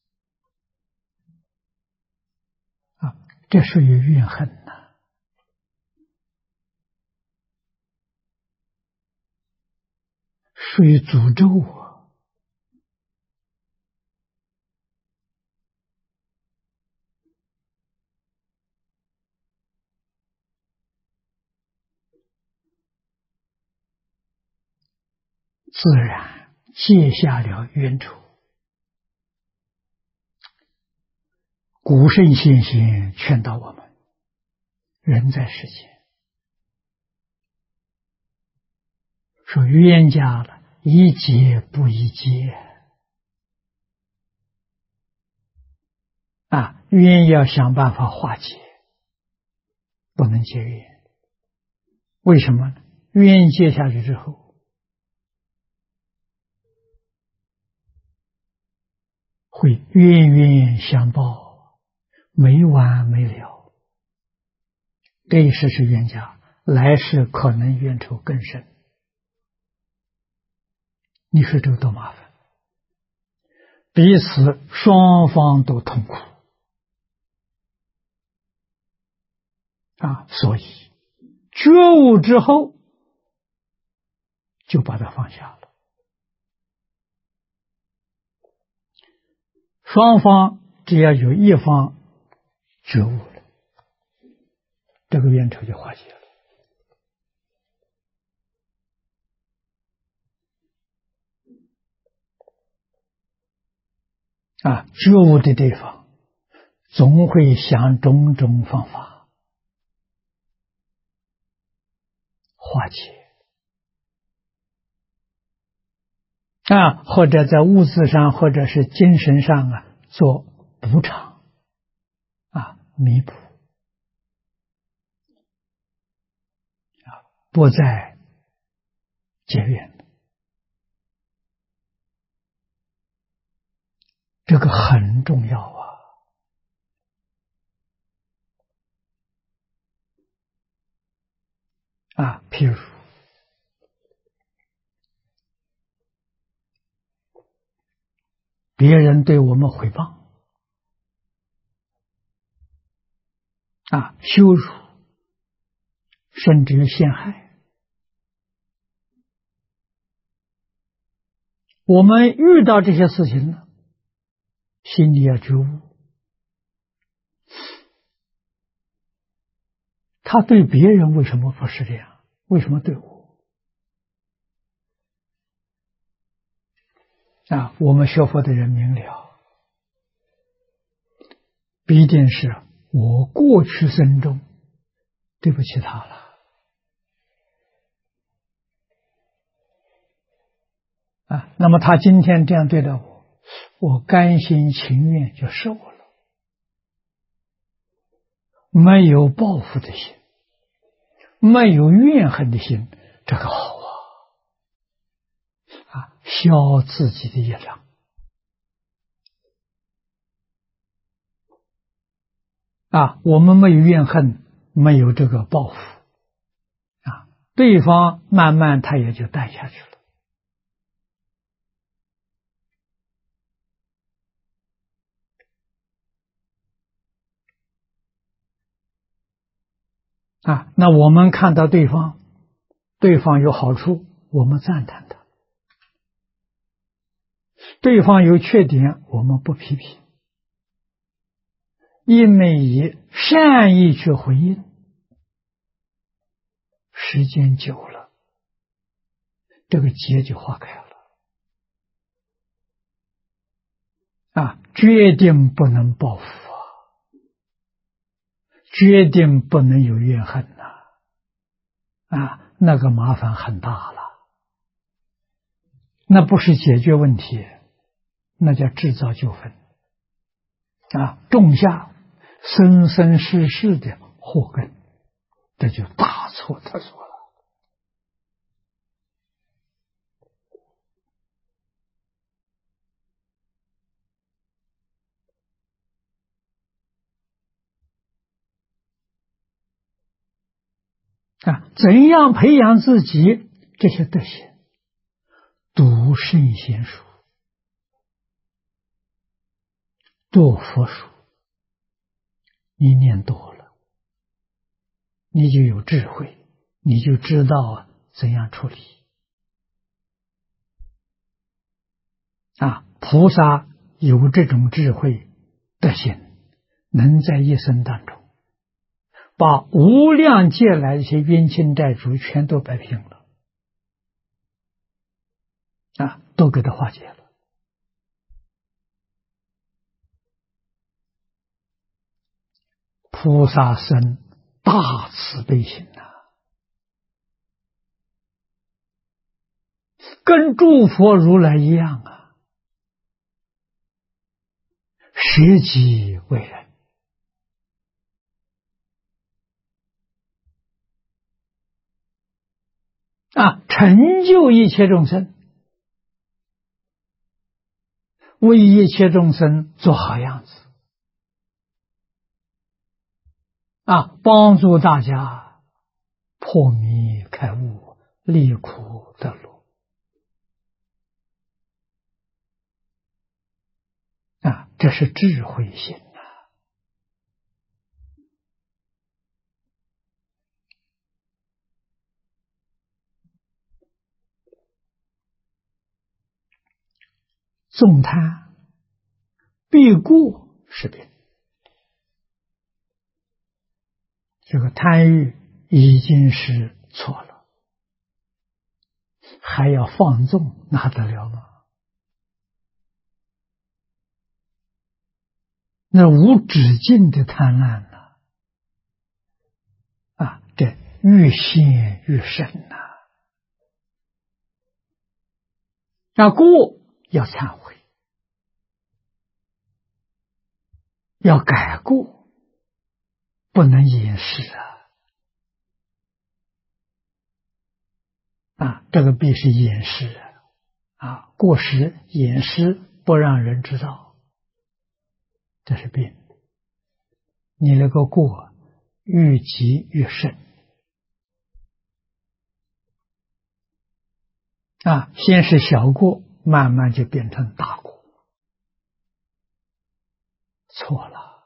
这属于怨恨呐。属于诅咒自然结下了冤仇。古圣先贤劝导我们，人在世间，说冤家了，宜结不宜结冤要想办法化解，不能结冤。为什么呢？冤结下去之后，会冤冤相报，没完没了。这一世是冤家，来世可能冤仇更深。你说这个多麻烦，彼此双方都痛苦所以觉悟之后就把它放下了。双方只要有一方觉悟了，这个冤仇就化解了。觉悟的地方总会想种种方法化解或者在物质上或者是精神上做补偿弥补不再结怨。这个很重要譬如别人对我们诽谤羞辱，甚至于陷害，我们遇到这些事情呢，心里要觉悟，他对别人为什么不是这样？为什么对我？我们学佛的人明了，必定是我过去生中对不起他了那么他今天这样对待我，我甘心情愿就受了，没有报复的心，没有怨恨的心，这个好消自己的业障。我们没有怨恨，没有这个报复，对方慢慢他也就淡下去了。那我们看到对方有好处，我们赞叹他；对方有缺点，我们不批评，一昧以善意去回应。时间久了，这个结就化开了。决定不能报复决定不能有怨恨那个麻烦很大了。那不是解决问题，那叫制造纠纷种下生生世世的祸根，这就大错特错了。怎样培养自己这些德行？读圣贤书，读佛书，你念多了，你就有智慧，你就知道怎样处理。菩萨有这种智慧德行，能在一生当中把无量劫来的一些冤亲债主全都摆平了都给他化解了。菩萨生大慈悲心跟诸佛如来一样舍己为人成就一切众生，为一切众生做好样子帮助大家破迷开悟，离苦得乐这是智慧心纵贪必过是病，这个贪欲已经是错了，还要放纵，那得了吗？那无止境的贪婪这越陷越深过要忏悔，要改过，不能掩饰这个必是掩饰过失掩饰，不让人知道，这是病。你那个过越积越深先是小过，慢慢就变成大过，错了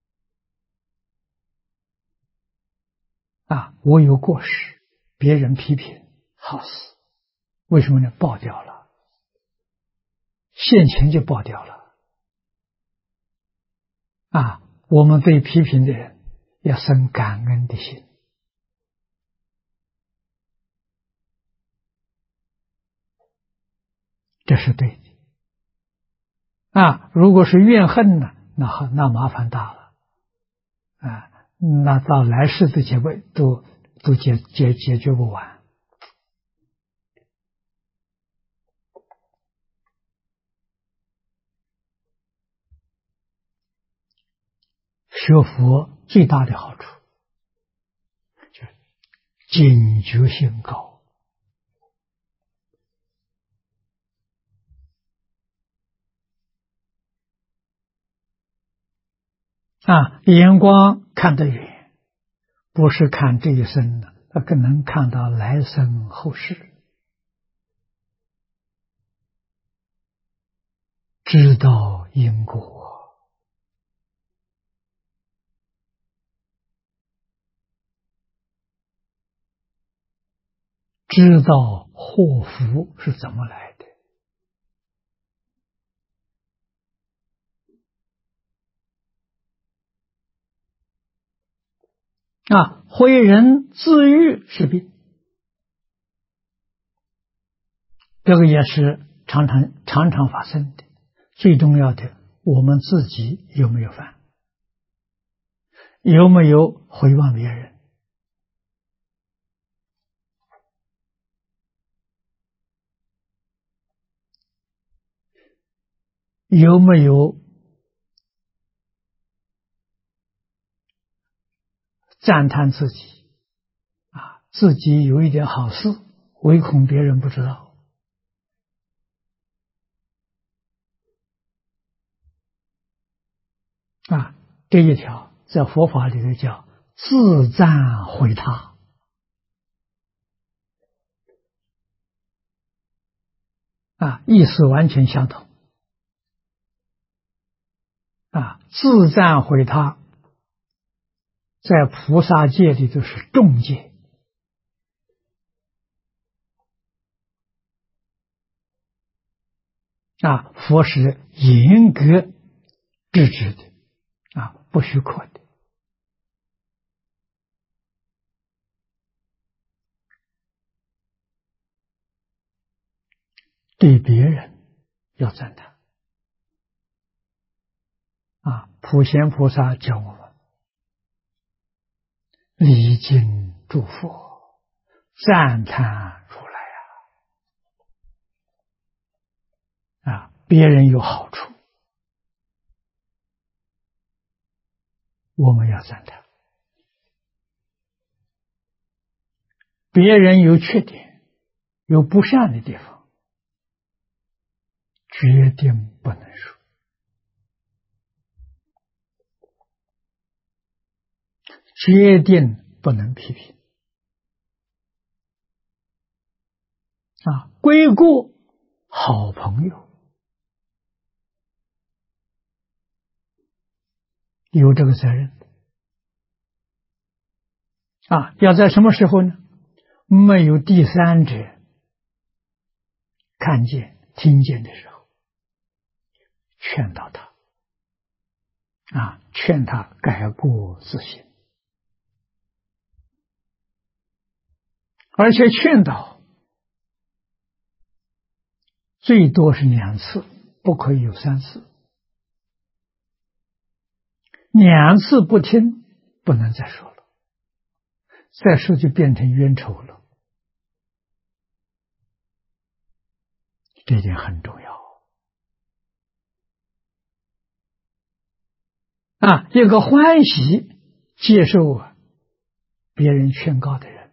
我有过失，别人批评，好死，为什么呢？爆掉了，现前就爆掉了我们对批评的人要生感恩的心，这是对的如果是怨恨呢，那麻烦大了那到来世的结果都解决不完。学佛最大的好处就是警觉性高眼光看得远，不是看这一生的，他更能看到来生后世，知道因果，知道祸福是怎么来的。毁人自愈是病，这个也是常常发生的。最重要的，我们自己有没有犯，有没有回报别人，有没有赞叹自己自己有一点好事，唯恐别人不知道这一条在佛法里头叫自赞毁他意思完全相同自赞毁他在菩萨界里头是重戒佛是严格制止的不许可的。对别人要赞叹普贤菩萨教我们礼敬诸佛，赞叹如来别人有好处，我们要赞叹；别人有缺点，有不善的地方，决定不能说，决定不能批评归过好朋友有这个责任要在什么时候呢？没有第三者看见听见的时候，劝导他劝他改过自新，而且劝导最多是2次，不可以有3次。2次不听，不能再说了，再说就变成冤仇了，这点很重要一个欢喜接受别人劝告的人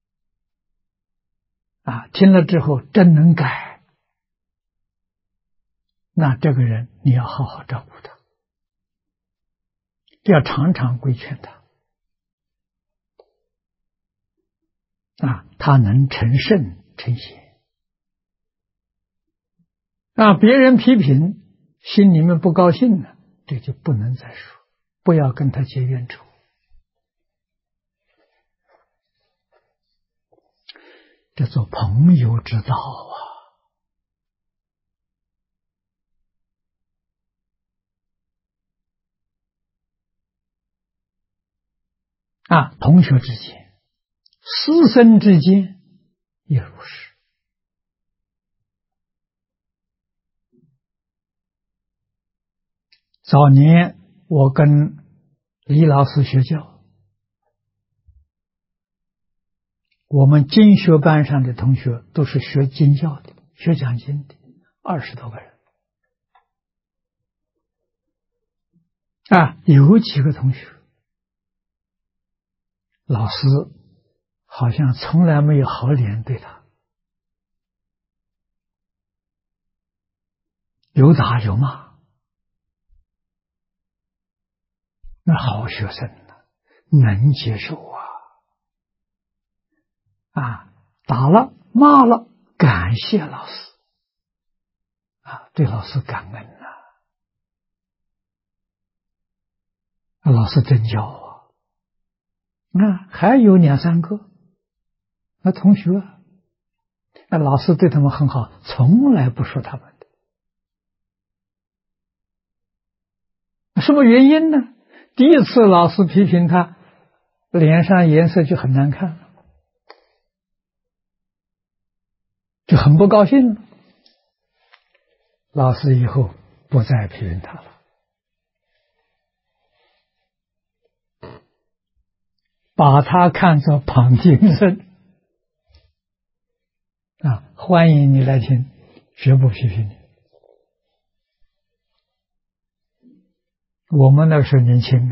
听了之后真能改，那这个人你要好好照顾他，要常常规劝他他能成圣成贤别人批评心里面不高兴了，这就不能再说，不要跟他结冤仇。这做朋友之道同学之间，师生之间也如是早年我跟李老师学教，我们经学班上的同学都是学经教的，学讲经的，20多个人有几个同学老师好像从来没有好脸对他，有打有骂那好学生呢，能接受打了骂了，感谢老师对老师感恩老师真教还有2、3个同学老师对他们很好，从来不说他们的。什么原因呢？第一次老师批评他，脸上颜色就很难看，就很不高兴了。老师以后不再批评他了，把他看作旁听生欢迎你来听，绝不批评你。我们那时候年轻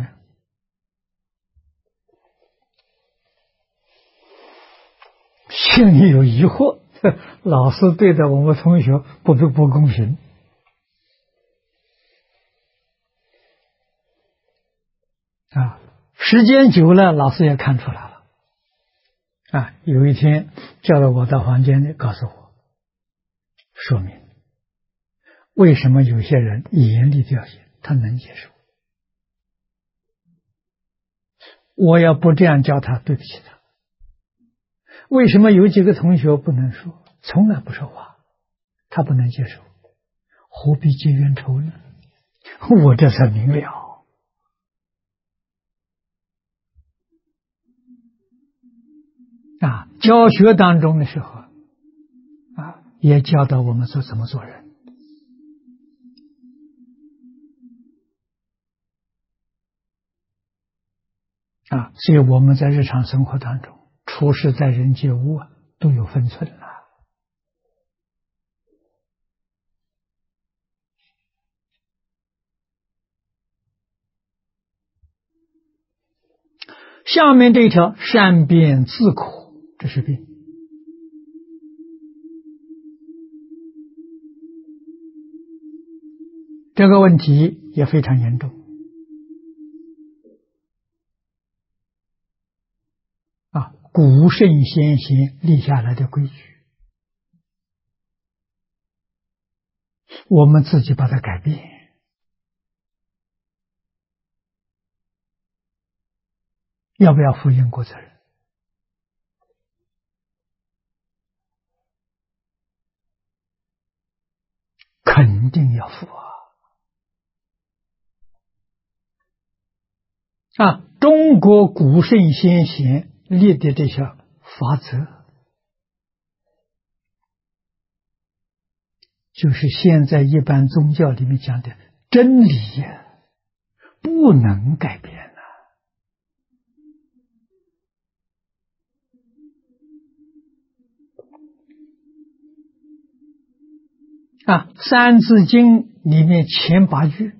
心里有疑惑，老师对待我们同学不公平时间久了，老师也看出来了有一天叫到我到房间里，告诉我说明为什么有些人严厉调解他能接受，我要不这样教他，对不起他。为什么有几个同学不能说，从来不说话，他不能接受，何必结冤仇呢？我这才明了教学当中的时候也教导我们怎么做人所以我们在日常生活当中处事在人接物都有分寸了。下面这一条，善变自苦，这是病。这个问题也非常严重古圣先贤立下来的规矩，我们自己把它改变，要不要负因果责任？肯定要负中国古圣先贤立的这些法则，就是现在一般宗教里面讲的真理不能改变三字经里面前8句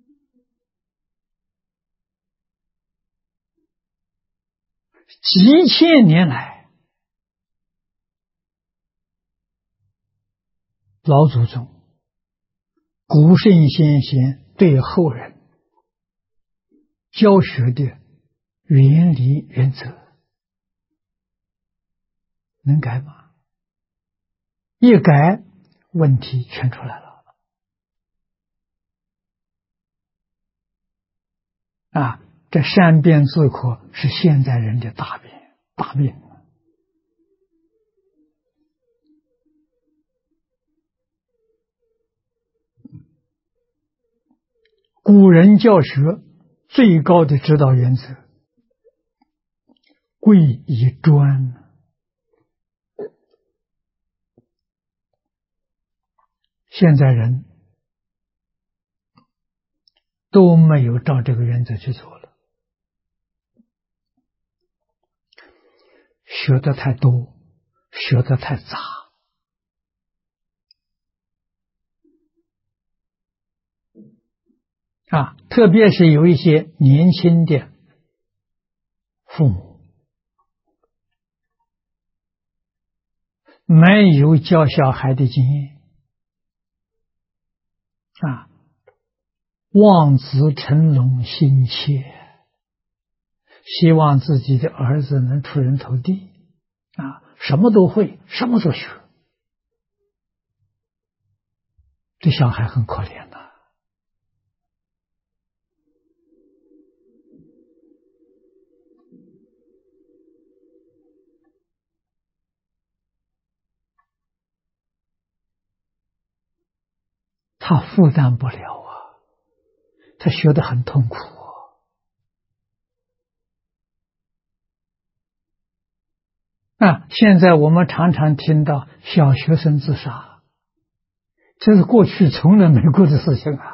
几千年来老祖宗古圣先贤对后人教学的原理原则，能改吗？一改，问题全出来了这善变自苦是现在人的大病。古人教学最高的指导原则，贵以专。现在人都没有照这个原则去做了，学得太多，学得太杂特别是有一些年轻的父母没有教小孩的经验望子成龙心切希望自己的儿子能出人头地啊，什么都会，什么都学。这小孩很可怜呐。他负担不了啊，他学得很痛苦啊。现在我们常常听到小学生自杀，这是过去从来没过的事情啊。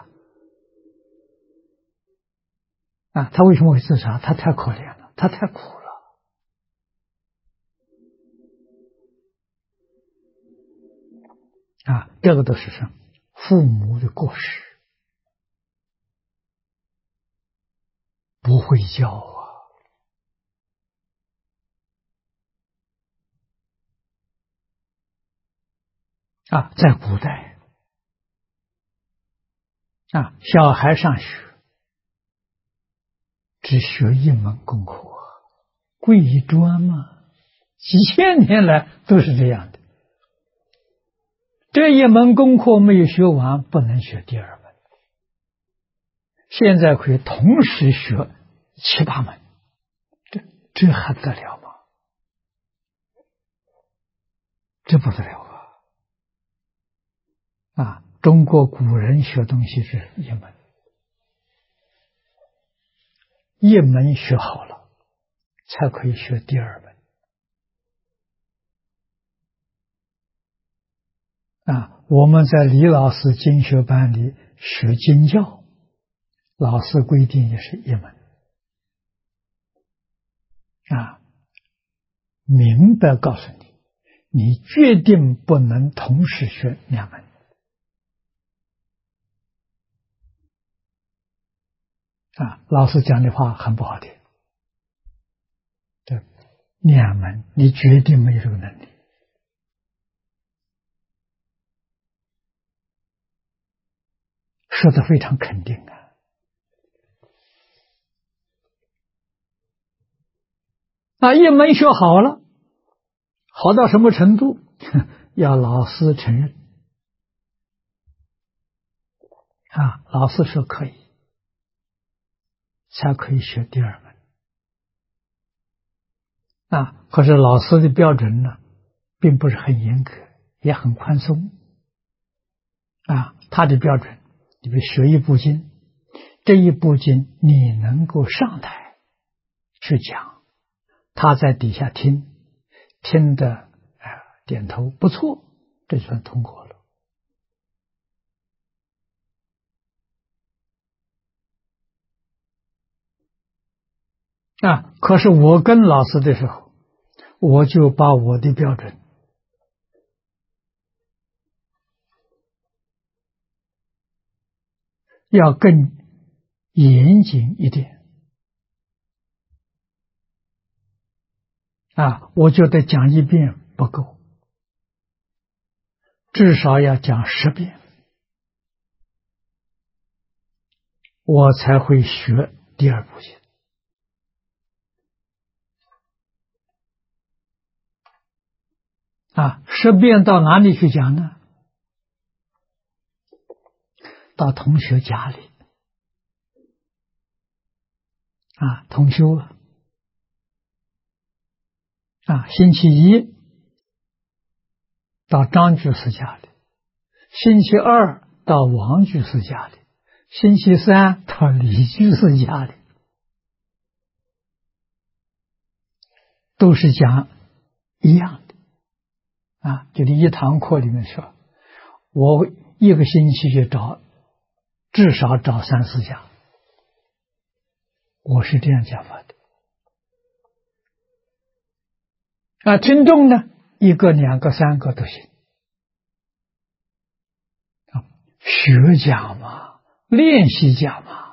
啊，他为什么会自杀？他太可怜了，他太苦了啊！这个都是什么？父母的过失，不会教啊！在古代啊，小孩上学只学一门功课，贵专嘛，几千年来都是这样的。这一门功课没有学完，不能学第二门。现在可以同时学7、8门，这还得了吗？这不得了啊！中国古人学东西是一门，一门学好了，才可以学第二门啊！我们在李老师经学班里学经教，老师规定也是一门啊，明白告诉你，你决定不能同时学2门啊！老师讲的话很不好听，对，2门你决定没有这个能力。说得非常肯定啊！一门学好了，好到什么程度？要老师承认啊，老师说可以，才可以学第二门啊。可是老师的标准呢，并不是很严格，也很宽松啊。他的标准，你比如学一部经，这一部经你能够上台去讲，他在底下听，听的点头不错，这就算通过了啊。可是我跟老师的时候，我就把我的标准要更严谨一点啊，我觉得讲1遍不够，至少要讲10遍，我才会学第二部经啊。10遍到哪里去讲呢？到同学家里啊，同修啊，星期一到张居士家里，星期二到王居士家里，星期三到李居士家里，都是讲一样的啊。就你一堂课里面说，我一个星期就至少找3、4家，我是这样讲法的啊。听众呢，1个、2个、3个都行啊，学讲嘛，练习讲嘛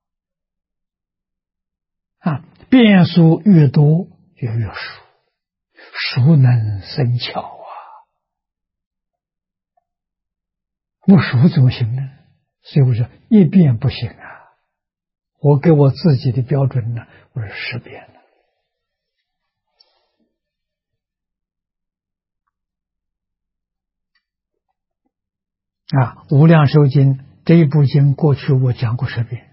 啊，变数越多就越熟，熟能生巧啊，不熟怎么行呢？所以我说一遍不行啊我给我自己的标准呢，我是10遍的。无量寿经这一部经，过去我讲过10遍。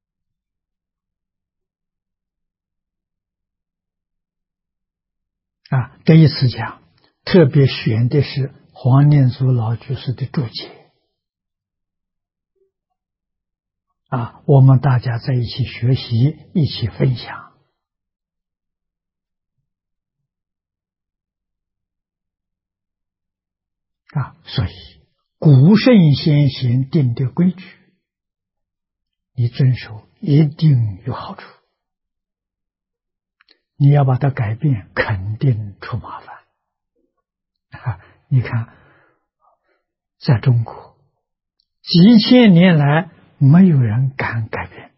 这一次讲，特别选的是黄念祖老居士的注解。我们大家在一起学习，一起分享。所以古圣先贤定的规矩，你遵守一定有好处。你要把它改变，肯定出麻烦。你看，在中国几千年来，没有人敢改变。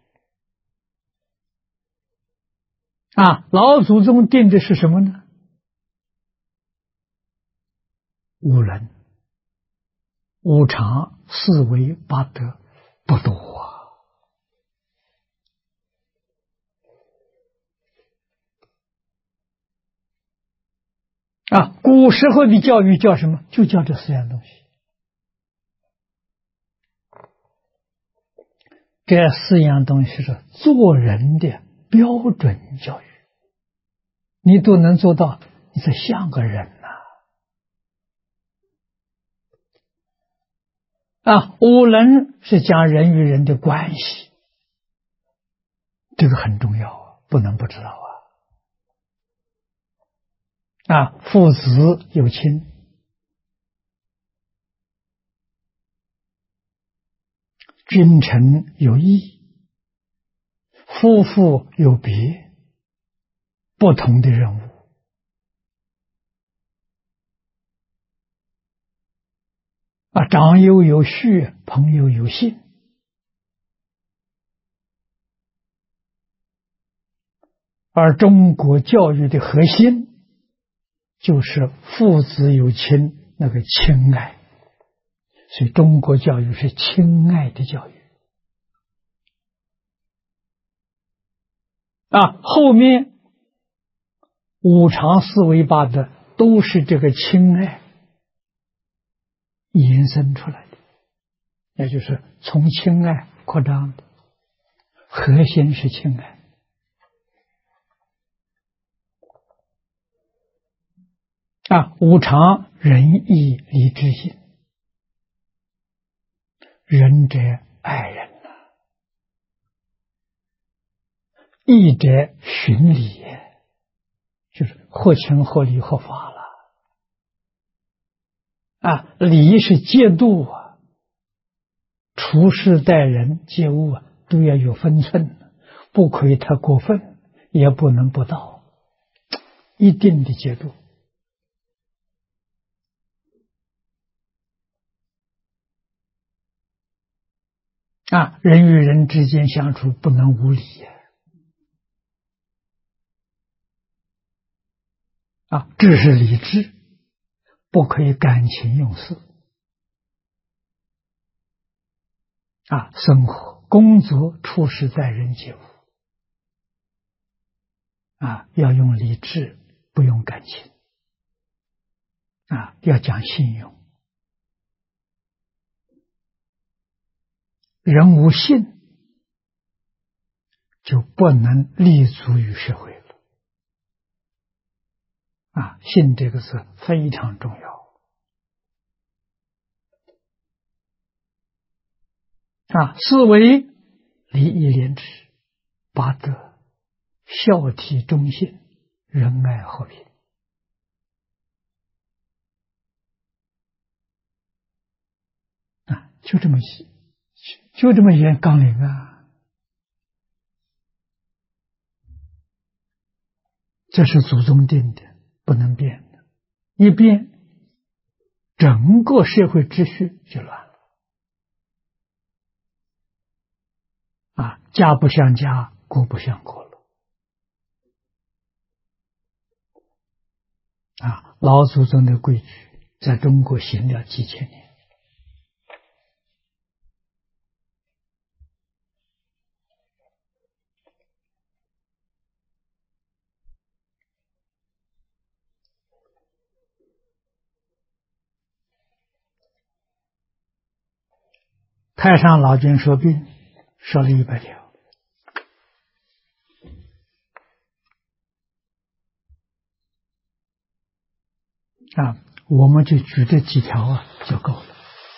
老祖宗定的是什么呢？五伦、五常、四维、八德，不多古时候的教育叫什么？就叫这4样东西。这4样东西是做人的标准教育，你都能做到，你才像个人五伦是讲人与人的关系，这个很重要不能不知道父子有亲，君臣有义，夫妇有别，不同的任务。长幼有序，朋友有信。而中国教育的核心就是父子有亲，那个亲爱。所以中国教育是亲爱的教育。后面五常、四维、八德都是这个亲爱延伸出来的，也就是从亲爱扩张的，核心是亲爱。五常仁义礼智信，仁者爱人义者循礼，就是合情合理合法了。礼是戒度处事待人接物都要有分寸，不可以太过分，也不能不到，一定的戒度。人与人之间相处不能无礼这是理智，不可以感情用事生活工作处事待人接物要用理智，不用感情要讲信用。人无信就不能立足于社会了信这个字非常重要四维礼义廉耻，八德孝悌忠信，仁爱和平就这么一纲领这是祖宗定的，不能变的，一变整个社会秩序就乱了家不像家，国不像国了老祖宗的规矩在中国行了几千年太上老君说病，说了100条。我们就举这几条就够了。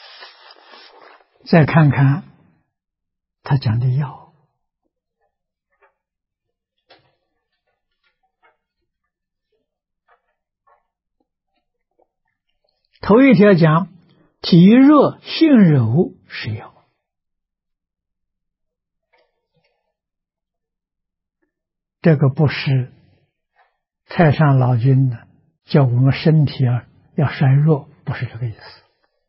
再看看他讲的药，头一条讲体弱性柔是药。这个不是太上老君呢叫我们身体要衰弱，不是这个意思。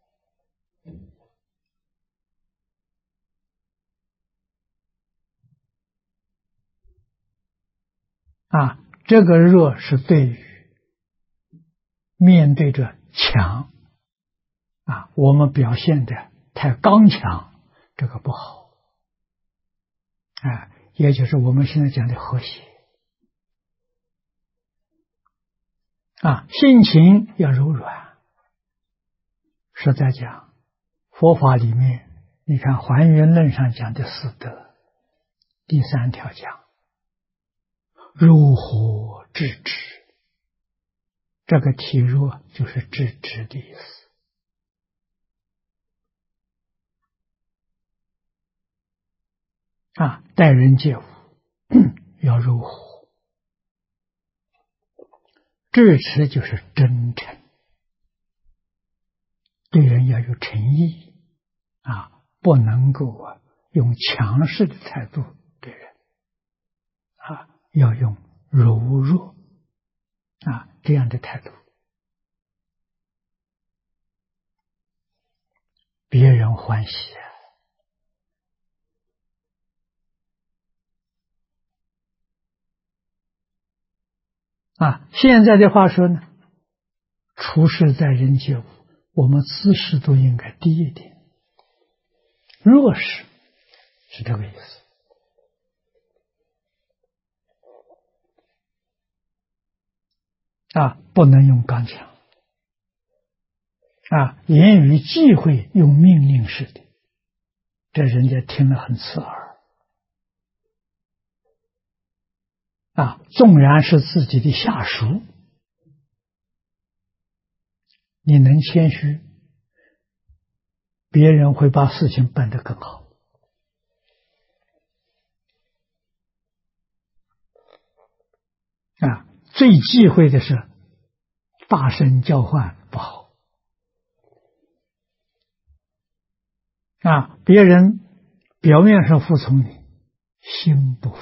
这个弱是对于面对着强我们表现的太刚强，这个不好也就是我们现在讲的和谐心情要柔软。实在讲，佛法里面，你看《还原论》上讲的四德，第3条讲如火制止，这个体弱就是制止的意思待人接物要如火，支持就是真诚，对人要有诚意不能够用强势的态度对人要用柔弱这样的态度，别人欢喜现在的话说呢，处事在人接物，我们姿势都应该低一点，弱势是这个意思不能用刚强言语忌讳用命令式的，这人家听了很刺耳纵然是自己的下属，你能谦虚，别人会把事情办得更好最忌讳的是大声叫唤，不好别人表面上服从你，心不服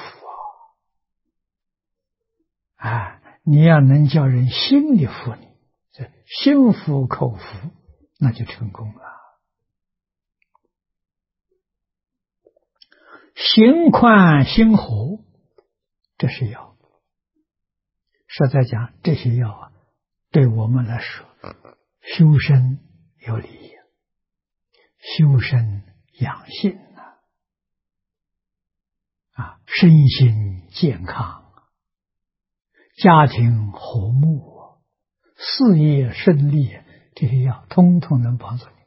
你要能叫人心里服你，心服口服，那就成功了。心宽心和，这是药。实在讲，这些药对我们来说，修身有利，修身养性身心健康，家庭和睦，事业顺利，这些药通通能帮助你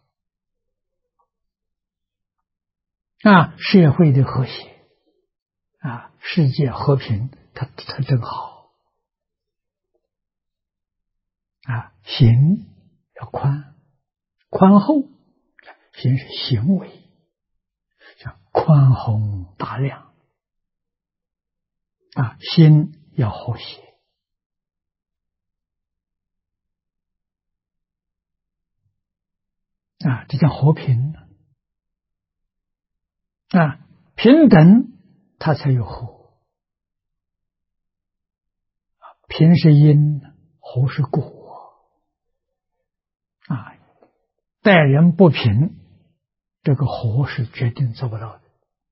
社会的和谐世界和平，它真好行要宽厚，行是行为，叫宽宏大量心要和谐这叫和平平等，它才有和平是因，和是果待人不平，这个和是决定做不到的。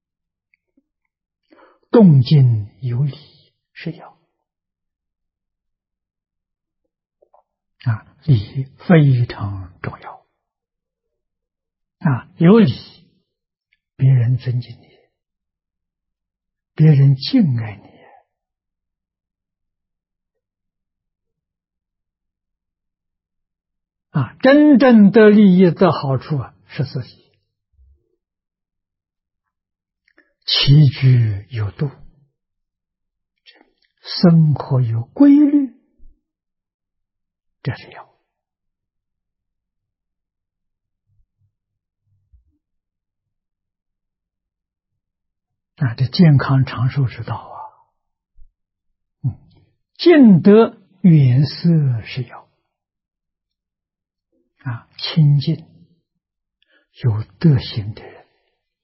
动静有理是要理非常重要有理，别人尊敬你，别人敬爱你真正得利益得好处是自己起居有度，生活有规律，这是要这健康长寿之道啊。净德远色是要清净有德行的人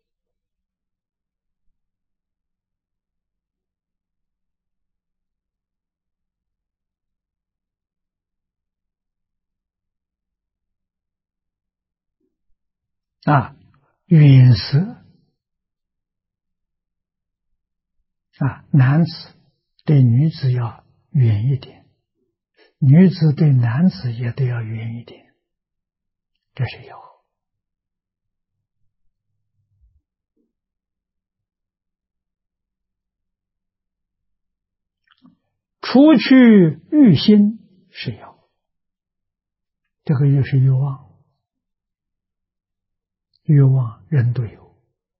远色男子对女子要远一点，女子对男子也都要远一点，这是要除去欲心是要，这个欲是欲望，欲望人都有，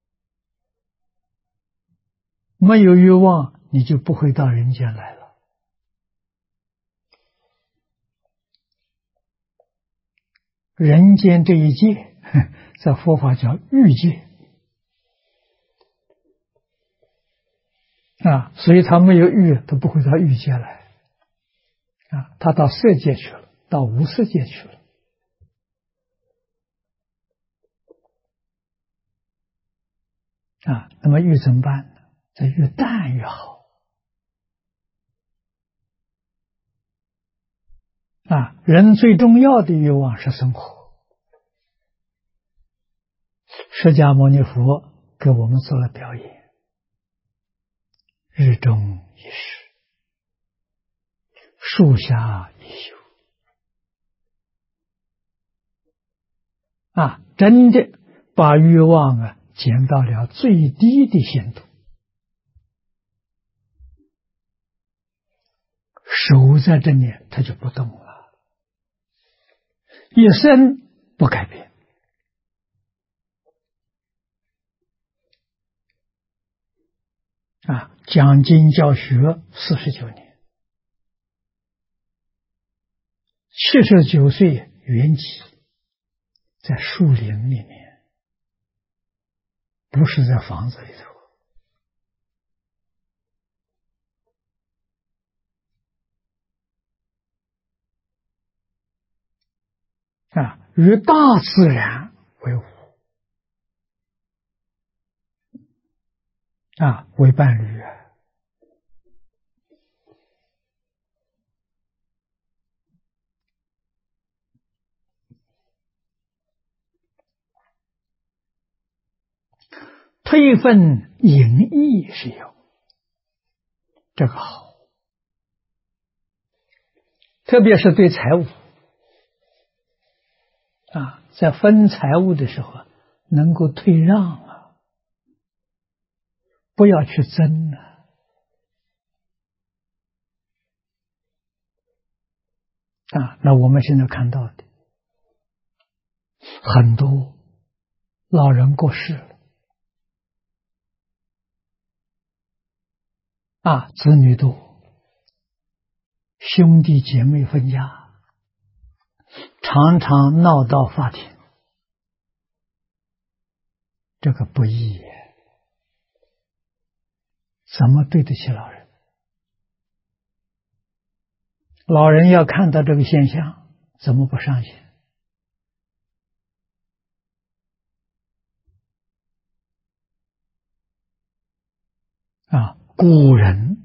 没有欲望你就不会到人间来了。人间这一界在佛法叫欲界所以他没有欲，他不会到欲界来他到色界去了，到无色界去了那么欲怎么办呢？这越淡越好人最重要的欲望是生活。释迦牟尼佛给我们做了表演，日中一时，树下一宿真的把欲望减到了最低的限度，守在这里它就不动了，一生不改变讲经教学49年，79岁圆寂在树林里面，不是在房子里头与大自然为伍为伴侣推分盈益是有，这个好，特别是对财物在分财物的时候能够退让不要去争那我们现在看到的很多老人过世了子女多，兄弟姐妹分家，常常闹到法庭，这个不义怎么对得起老人？老人要看到这个现象，怎么不伤心？古人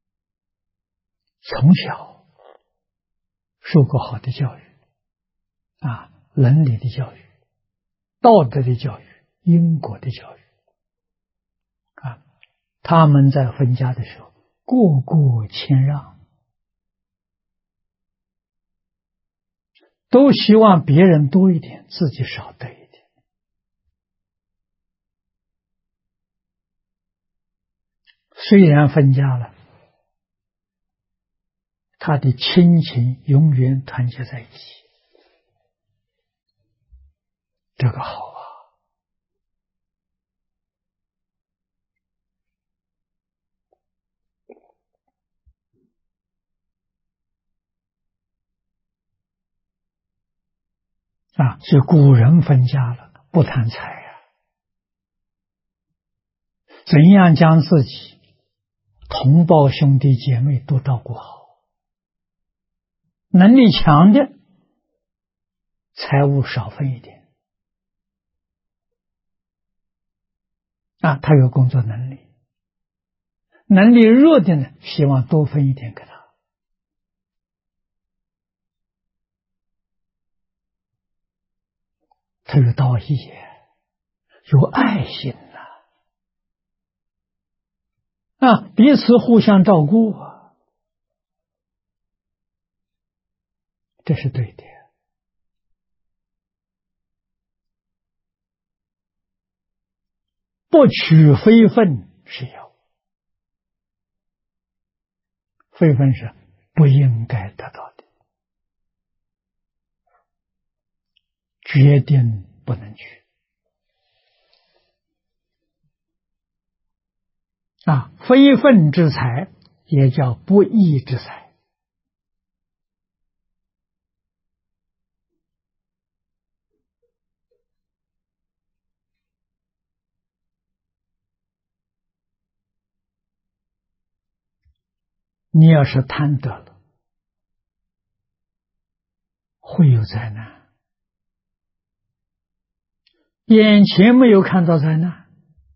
从小受过好的教育伦理的教育、道德的教育、因果的教育他们在分家的时候个个谦让，都希望别人多一点，自己少得一点。虽然分家了，他的亲情永远团结在一起，这个好所以古人分家了，不贪财呀。怎样将自己同胞兄弟姐妹都照顾好？能力强的，财物少分一点他有工作能力。能力弱的呢，希望多分一点给他。他有道义，有爱心彼此互相照顾这是对的。不取非分是有，非分是不应该得到的，决定不能取非分之财也叫不义之财。你要是贪得了，会有灾难。眼前没有看到灾难，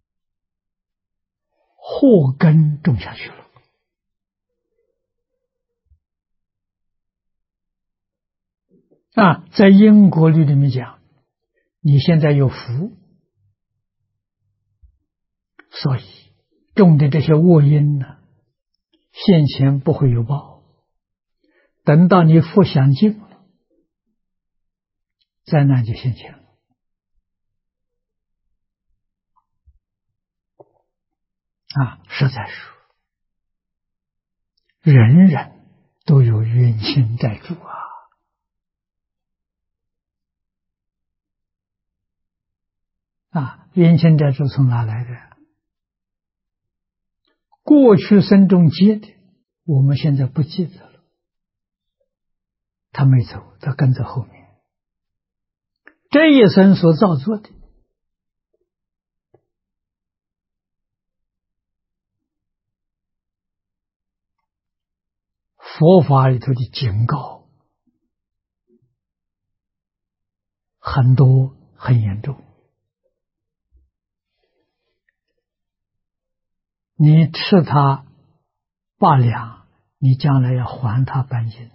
祸根种下去了。在因果律里面讲，你现在有福，所以种的这些恶因呢，现前不会有报，等到你福享尽了，灾难就现前了。实在说，人人都有冤亲债主冤亲债主从哪来的？过去生中结的，我们现在不记得了。他没走，他跟在后面。这一生所造作的，佛法里头的警告很多，很严重。你吃他8两，你将来要还他半斤。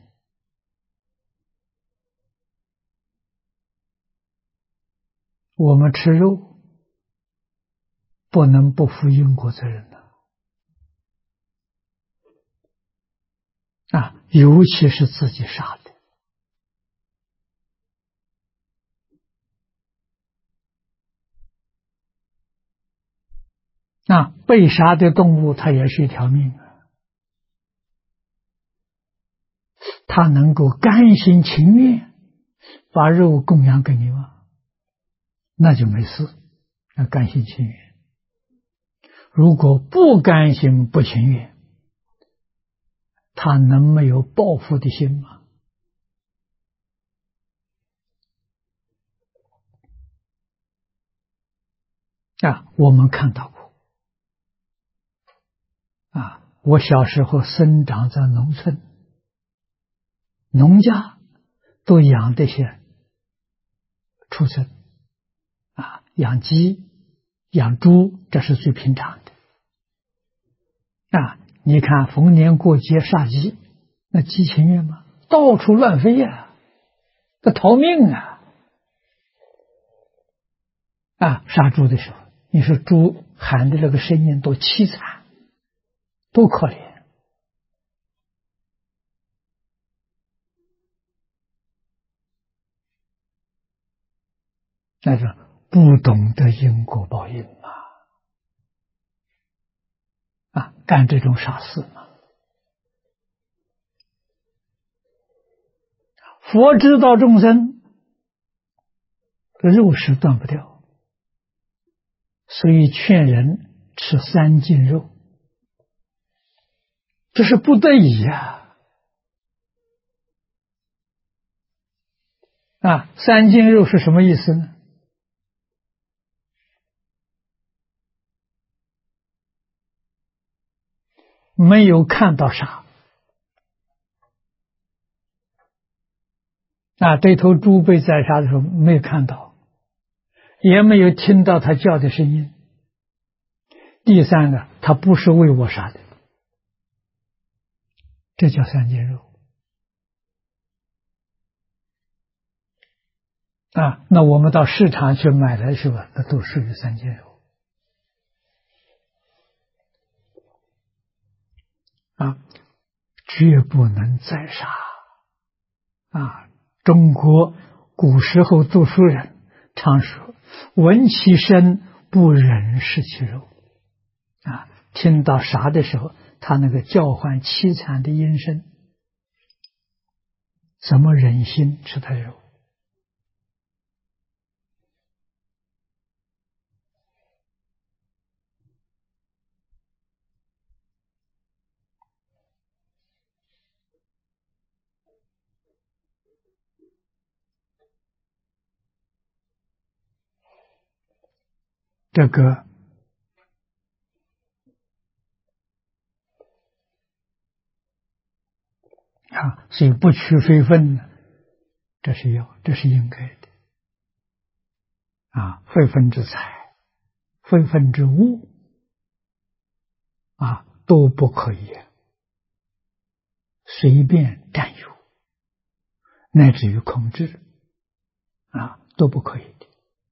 我们吃肉不能不负因果责任尤其是自己杀的。被杀的动物它也是一条命它能够甘心情愿把肉供养给你吗？那就没事，那甘心情愿。如果不甘心不情愿，他能没有报复的心吗？我们看到过我小时候生长在农村，农家都养这些畜生养鸡养猪，这是最平常的你看逢年过节杀鸡，那鸡情愿吗？到处乱飞这逃命杀猪的时候，你说猪喊的那个声音多凄惨，多可怜那是不懂得因果报应干这种傻事嘛。佛知道众生肉食断不掉，所以劝人吃3净肉，这是不得已三净肉是什么意思呢？没有看到啥这头猪被宰杀的时候没有看到，也没有听到它叫的声音。第三个，它不是为我杀的，这叫三净肉那我们到市场去买来是吧？那都属于三净肉绝不能宰杀中国古时候读书人常说：“闻其声，不忍食其肉。”听到杀的时候，他那个叫唤凄惨的音声，怎么忍心吃他的肉？这个所以不取非分呢，这是应该的非分之财，非分之物都不可以随便占有，乃至于控制都不可以的。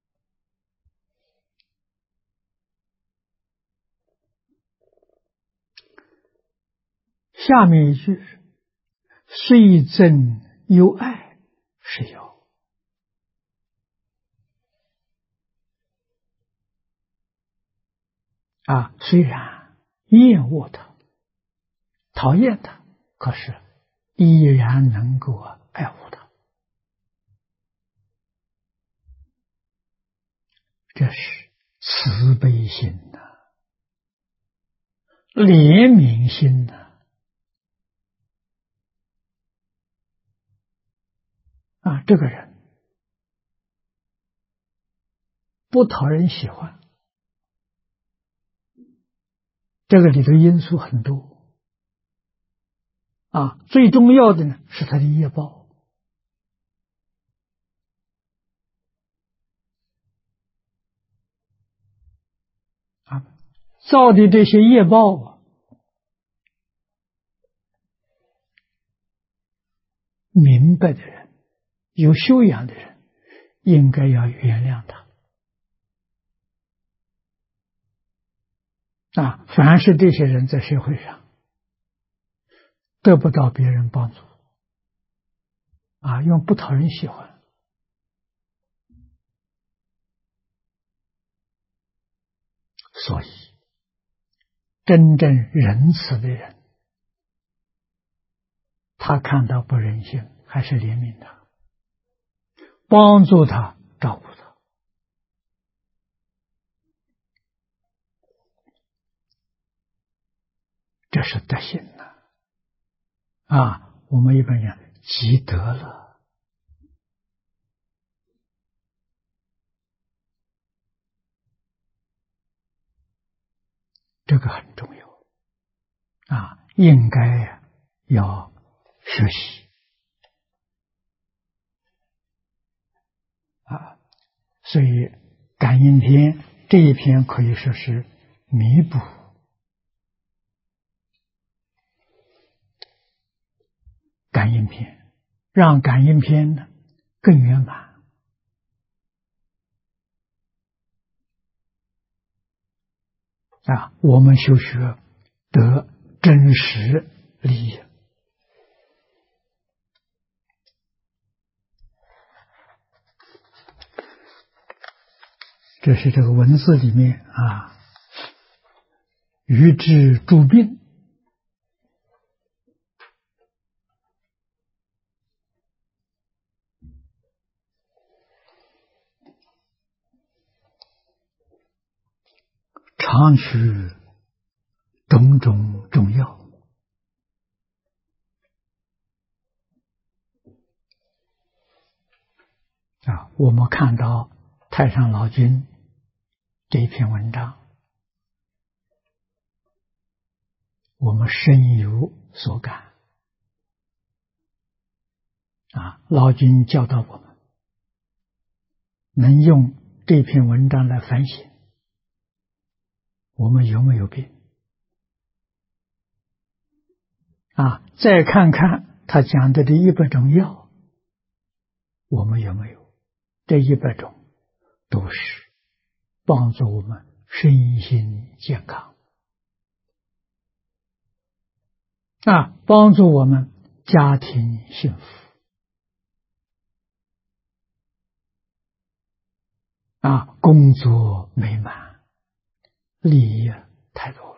下面一句是虽憎犹爱，是有虽然厌恶他，讨厌他，可是依然能够爱护他，这是慈悲心怜悯心这个人不讨人喜欢，这个里头因素很多最重要的呢是他的业报造的这些业报明白的人，有修养的人应该要原谅他凡是这些人在社会上得不到别人帮助用不讨人喜欢，所以真正仁慈的人，他看到不人性，还是怜悯他，帮助他，照顾他，这是德行我们一般讲积德了这个很重要应该要学习所以感应篇这一篇可以说是弥补感应篇，让感应篇呢更圆满我们修学得真实利益。这是这个文字里面于治诸病常取种种重要我们看到太上老君这一篇文章，我们深有所感。老君教导我们，能用这篇文章来反省，我们有没有病？再看看他讲的这100种药，我们有没有？这100种都是帮助我们身心健康，帮助我们家庭幸福，工作美满，利益太多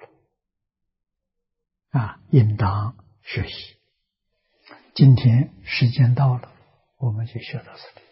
了，应当学习。今天时间到了，我们就学到这里。